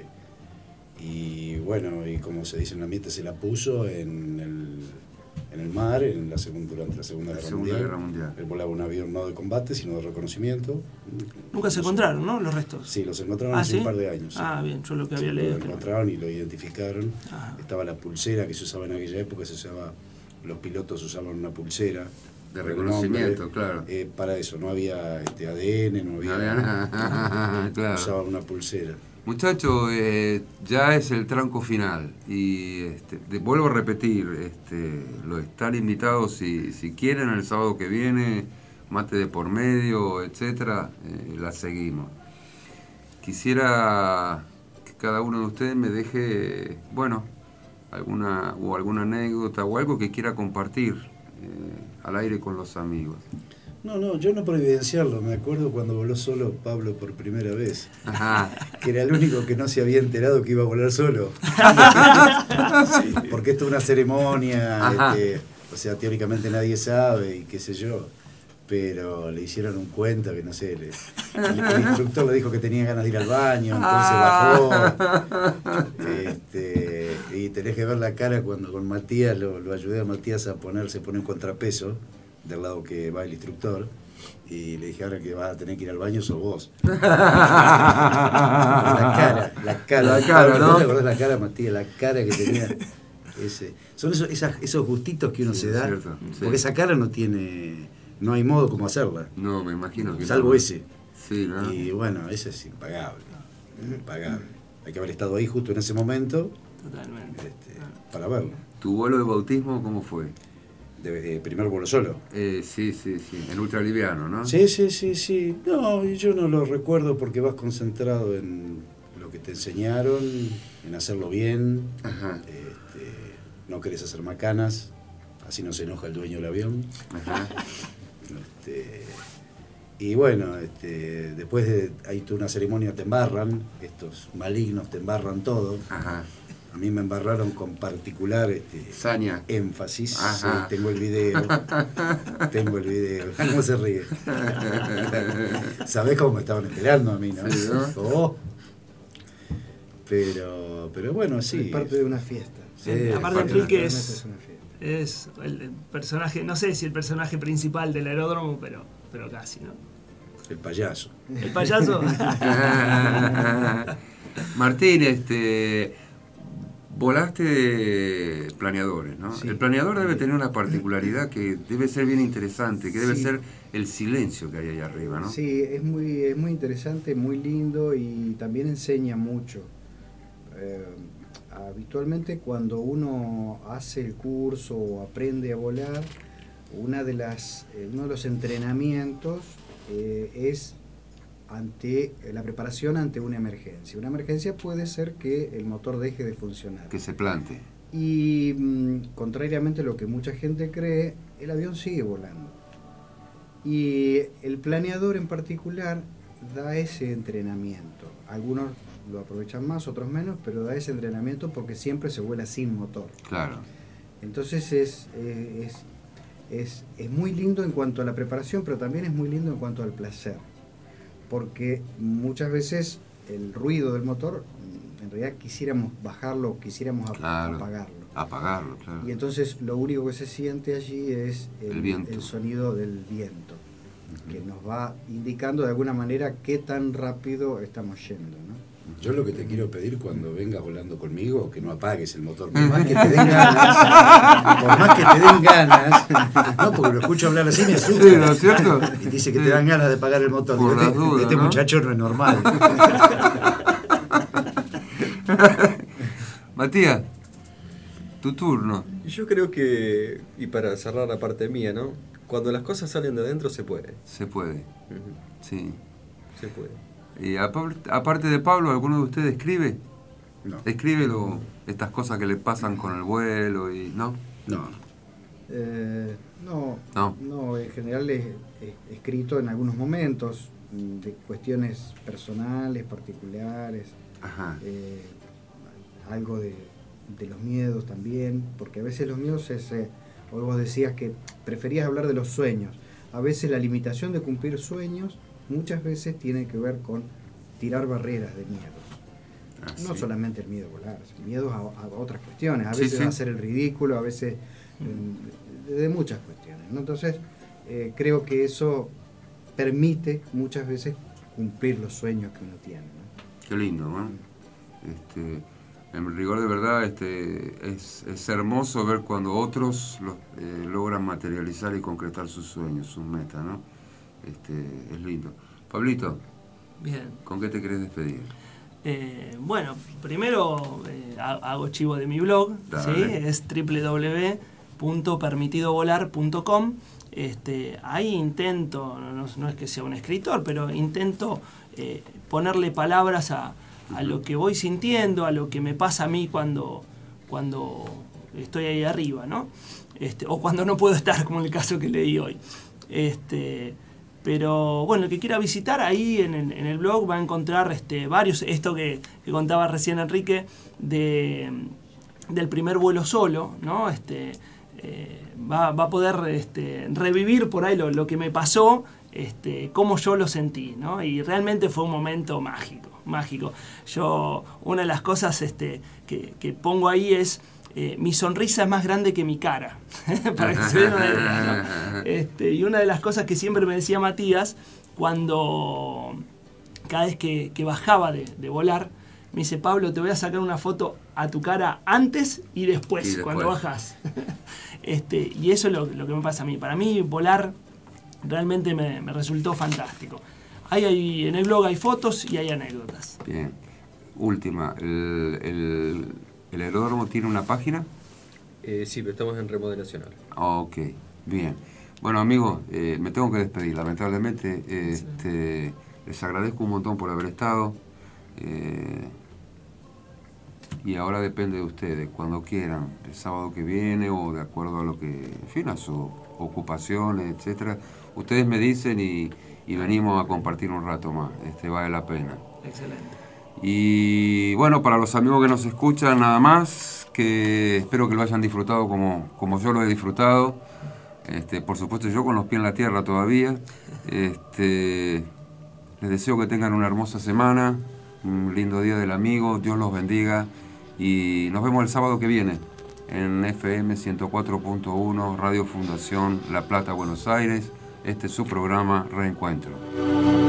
y bueno, y como se dice en el ambiente, se la puso en el, en el mar en la segunda, durante la Segunda, La Guerra, Segunda Mundial. Guerra Mundial. Él volaba un avión no de combate, sino de reconocimiento. Nunca se Los- encontraron, ¿no? Los restos. Sí, los encontraron Ah, hace ¿sí? un par de años. sí. Ah, bien, yo lo que había Sí, leído. lo encontraron y lo identificaron. Ajá. Estaba la pulsera que se usaba en aquella época, se usaba, los pilotos usaban una pulsera De con el reconocimiento, nombre, claro. eh, para eso, no había este, A D N, no había, No había nada, claro. usaban una pulsera. Muchachos, eh, ya es el tranco final y este, te vuelvo a repetir, este, lo están invitados si, si quieren el sábado que viene, mate de por medio, etcétera, eh, la seguimos. Quisiera que cada uno de ustedes me deje, bueno, alguna o alguna anécdota o algo que quiera compartir eh, al aire con los amigos. No, no, yo no por evidenciarlo, me acuerdo cuando voló solo Pablo por primera vez, Ajá. que era el único que no se había enterado que iba a volar solo. Sí, porque esto es una ceremonia, Ajá. este, o sea, teóricamente nadie sabe y qué sé yo, pero le hicieron un cuento que no sé, le- el, el instructor le dijo que tenía ganas de ir al baño, entonces bajó. Este, y tenés que ver la cara cuando con Matías, lo, lo ayudé a Matías a ponerse, pone un contrapeso del lado que va el instructor, y le dije, ahora que vas a tener que ir al baño sos vos. La cara, la cara. La cara, ¿no? ¿Te acordás la cara, Matías? La cara que tenía. Ese. Son esos, esas- esos gustitos que uno Sí, se es da, cierto, sí. porque esa cara no tiene, no hay modo como hacerla, No, me imagino que salvo no. ese. Sí, ¿no? Y bueno, ese es impagable, impagable. Hay que haber estado ahí justo en ese momento Totalmente. este, para verlo. ¿Tu vuelo de bautismo cómo fue? De, de primer vuelo solo. Eh, sí, sí, sí, en ultraliviano, ¿no? Sí, sí, sí, sí. No, y yo no lo recuerdo porque vas concentrado en lo que te enseñaron, en hacerlo bien. Ajá, Este, no querés hacer macanas, así no se enoja el dueño del avión. ajá. Este, y bueno, este, después de hay toda una ceremonia, te embarran, estos malignos te embarran todo. Ajá. A mí me embarraron con particular este, Saña. énfasis. Ajá. Sí, tengo el video. Tengo el video. ¿Cómo se ríe? ¿Sabés cómo me estaban esperando a mí, no? Sí, ¿no? Oh. Pero, pero bueno, sí. Es parte de una fiesta. Sí, Eh, es aparte parte Enrique de- es, Es una fiesta. es el, el personaje, no sé si el personaje principal del aeródromo, pero, pero casi, ¿no? el payaso. El payaso. Martín, este, volaste de planeadores, ¿no? Sí. El planeador debe tener una particularidad que debe ser bien interesante, que debe Sí. ser el silencio que hay ahí arriba, ¿no? Sí, es muy, es muy interesante, muy lindo y también enseña mucho. Eh, habitualmente cuando uno hace el curso o aprende a volar, una de las, eh, uno de los entrenamientos eh, es ante la preparación ante una emergencia. Una emergencia puede ser que el motor deje de funcionar. Que se plante. Y mm, contrariamente a lo que mucha gente cree, el avión sigue volando. Y el planeador en particular da ese entrenamiento. Algunos lo aprovechan más, otros menos, pero da ese entrenamiento porque siempre se vuela sin motor. Claro. Entonces es, eh, es, es, es muy lindo en cuanto a la preparación, pero también es muy lindo en cuanto al placer. Porque muchas veces el ruido del motor, en realidad quisiéramos bajarlo, quisiéramos ap- Claro. apagarlo. Apagarlo, claro. Y entonces lo único que se siente allí es el, El viento. el sonido del viento, que nos va indicando de alguna manera qué tan rápido estamos yendo, ¿no? Yo lo que te quiero pedir cuando vengas volando conmigo, que no apagues el motor, por más que te den ganas, por más que te den ganas, no, porque lo escucho hablar así me asusta. Sí, ¿no es cierto? Y dice que te dan ganas de apagar el motor. Por Digo, las este dudas, este ¿no? muchacho no es normal. Matías, tu turno. Yo creo que, y para cerrar la parte mía, ¿no? Cuando las cosas salen de adentro se puede. Se puede, Ujú, sí. se puede. Y apar- aparte de Pablo, ¿alguno de ustedes escribe? No, ¿Escribe lo, estas cosas que le pasan con el vuelo y no? no. Eh, no, No. no, en general he, he escrito en algunos momentos mm, de cuestiones personales, particulares, Ajá. eh, algo de, de los miedos también, porque a veces los miedos es, eh, hoy vos decías que preferías hablar de los sueños, a veces la limitación de cumplir sueños muchas veces tiene que ver con tirar barreras de miedos. Ah, No sí. solamente el miedo a volar, miedos a, a otras cuestiones, a Sí, veces sí. a hacer el ridículo, a veces eh, de muchas cuestiones, ¿no? Entonces, eh, creo que eso permite muchas veces cumplir los sueños que uno tiene, ¿no? Qué lindo, ¿no? Este, en rigor de verdad, este, es, es hermoso ver cuando otros lo- eh, logran materializar y concretar sus sueños, sus metas, ¿no? Este, es lindo. Pablito, Bien. ¿con qué te querés despedir? Eh, bueno, primero eh, ha- hago chivo de mi blog, ¿sí? Dale. Es doble u doble u doble u punto permitido volar punto com. Este, ahí intento, no, no es que sea un escritor, pero intento eh, ponerle palabras a, a lo que voy sintiendo, a lo que me pasa a mí cuando, cuando estoy ahí arriba, ¿no? Este, o cuando no puedo estar, como en el caso que leí hoy. Este, pero bueno, el que quiera visitar, ahí en el, en el blog va a encontrar este, varios, esto que, que contaba recién Enrique, de, del primer vuelo solo, ¿no? Este, eh, va, va a poder este, revivir por ahí lo, lo que me pasó, este, cómo yo lo sentí, ¿no? Y realmente fue un momento mágico, mágico. Yo, una de las cosas este, que, que pongo ahí es, eh, mi sonrisa es más grande que mi cara, para que se den una idea, ¿no? Este, y una de las cosas que siempre me decía Matías, cuando cada vez que, que bajaba de, de volar, me dice, Pablo, te voy a sacar una foto a tu cara antes y después, Y después. cuando bajas. este, y eso es lo, lo que me pasa a mí. Para mí, volar realmente me, me resultó fantástico. Hay, hay, en el blog hay fotos y hay anécdotas. Bien. Última, ¿el, el, el aeródromo tiene una página? Eh, sí, pero estamos en remodelación ahora. Ok, bien. Bueno, amigos, eh, me tengo que despedir, lamentablemente. Este, les agradezco un montón por haber estado. Eh, y ahora depende de ustedes, cuando quieran, el sábado que viene o de acuerdo a lo que, en fin, a sus ocupaciones, etcétera. Ustedes me dicen y, y venimos a compartir un rato más. Este, vale la pena. Excelente. Y bueno, para los amigos que nos escuchan, nada más, que espero que lo hayan disfrutado como, como yo lo he disfrutado. Este, por supuesto, yo con los pies en la tierra todavía. Este, les deseo que tengan una hermosa semana, un lindo día del amigo, Dios los bendiga y nos vemos el sábado que viene en F M ciento cuatro punto uno, Radio Fundación La Plata, Buenos Aires. Este es su programa Reencuentro.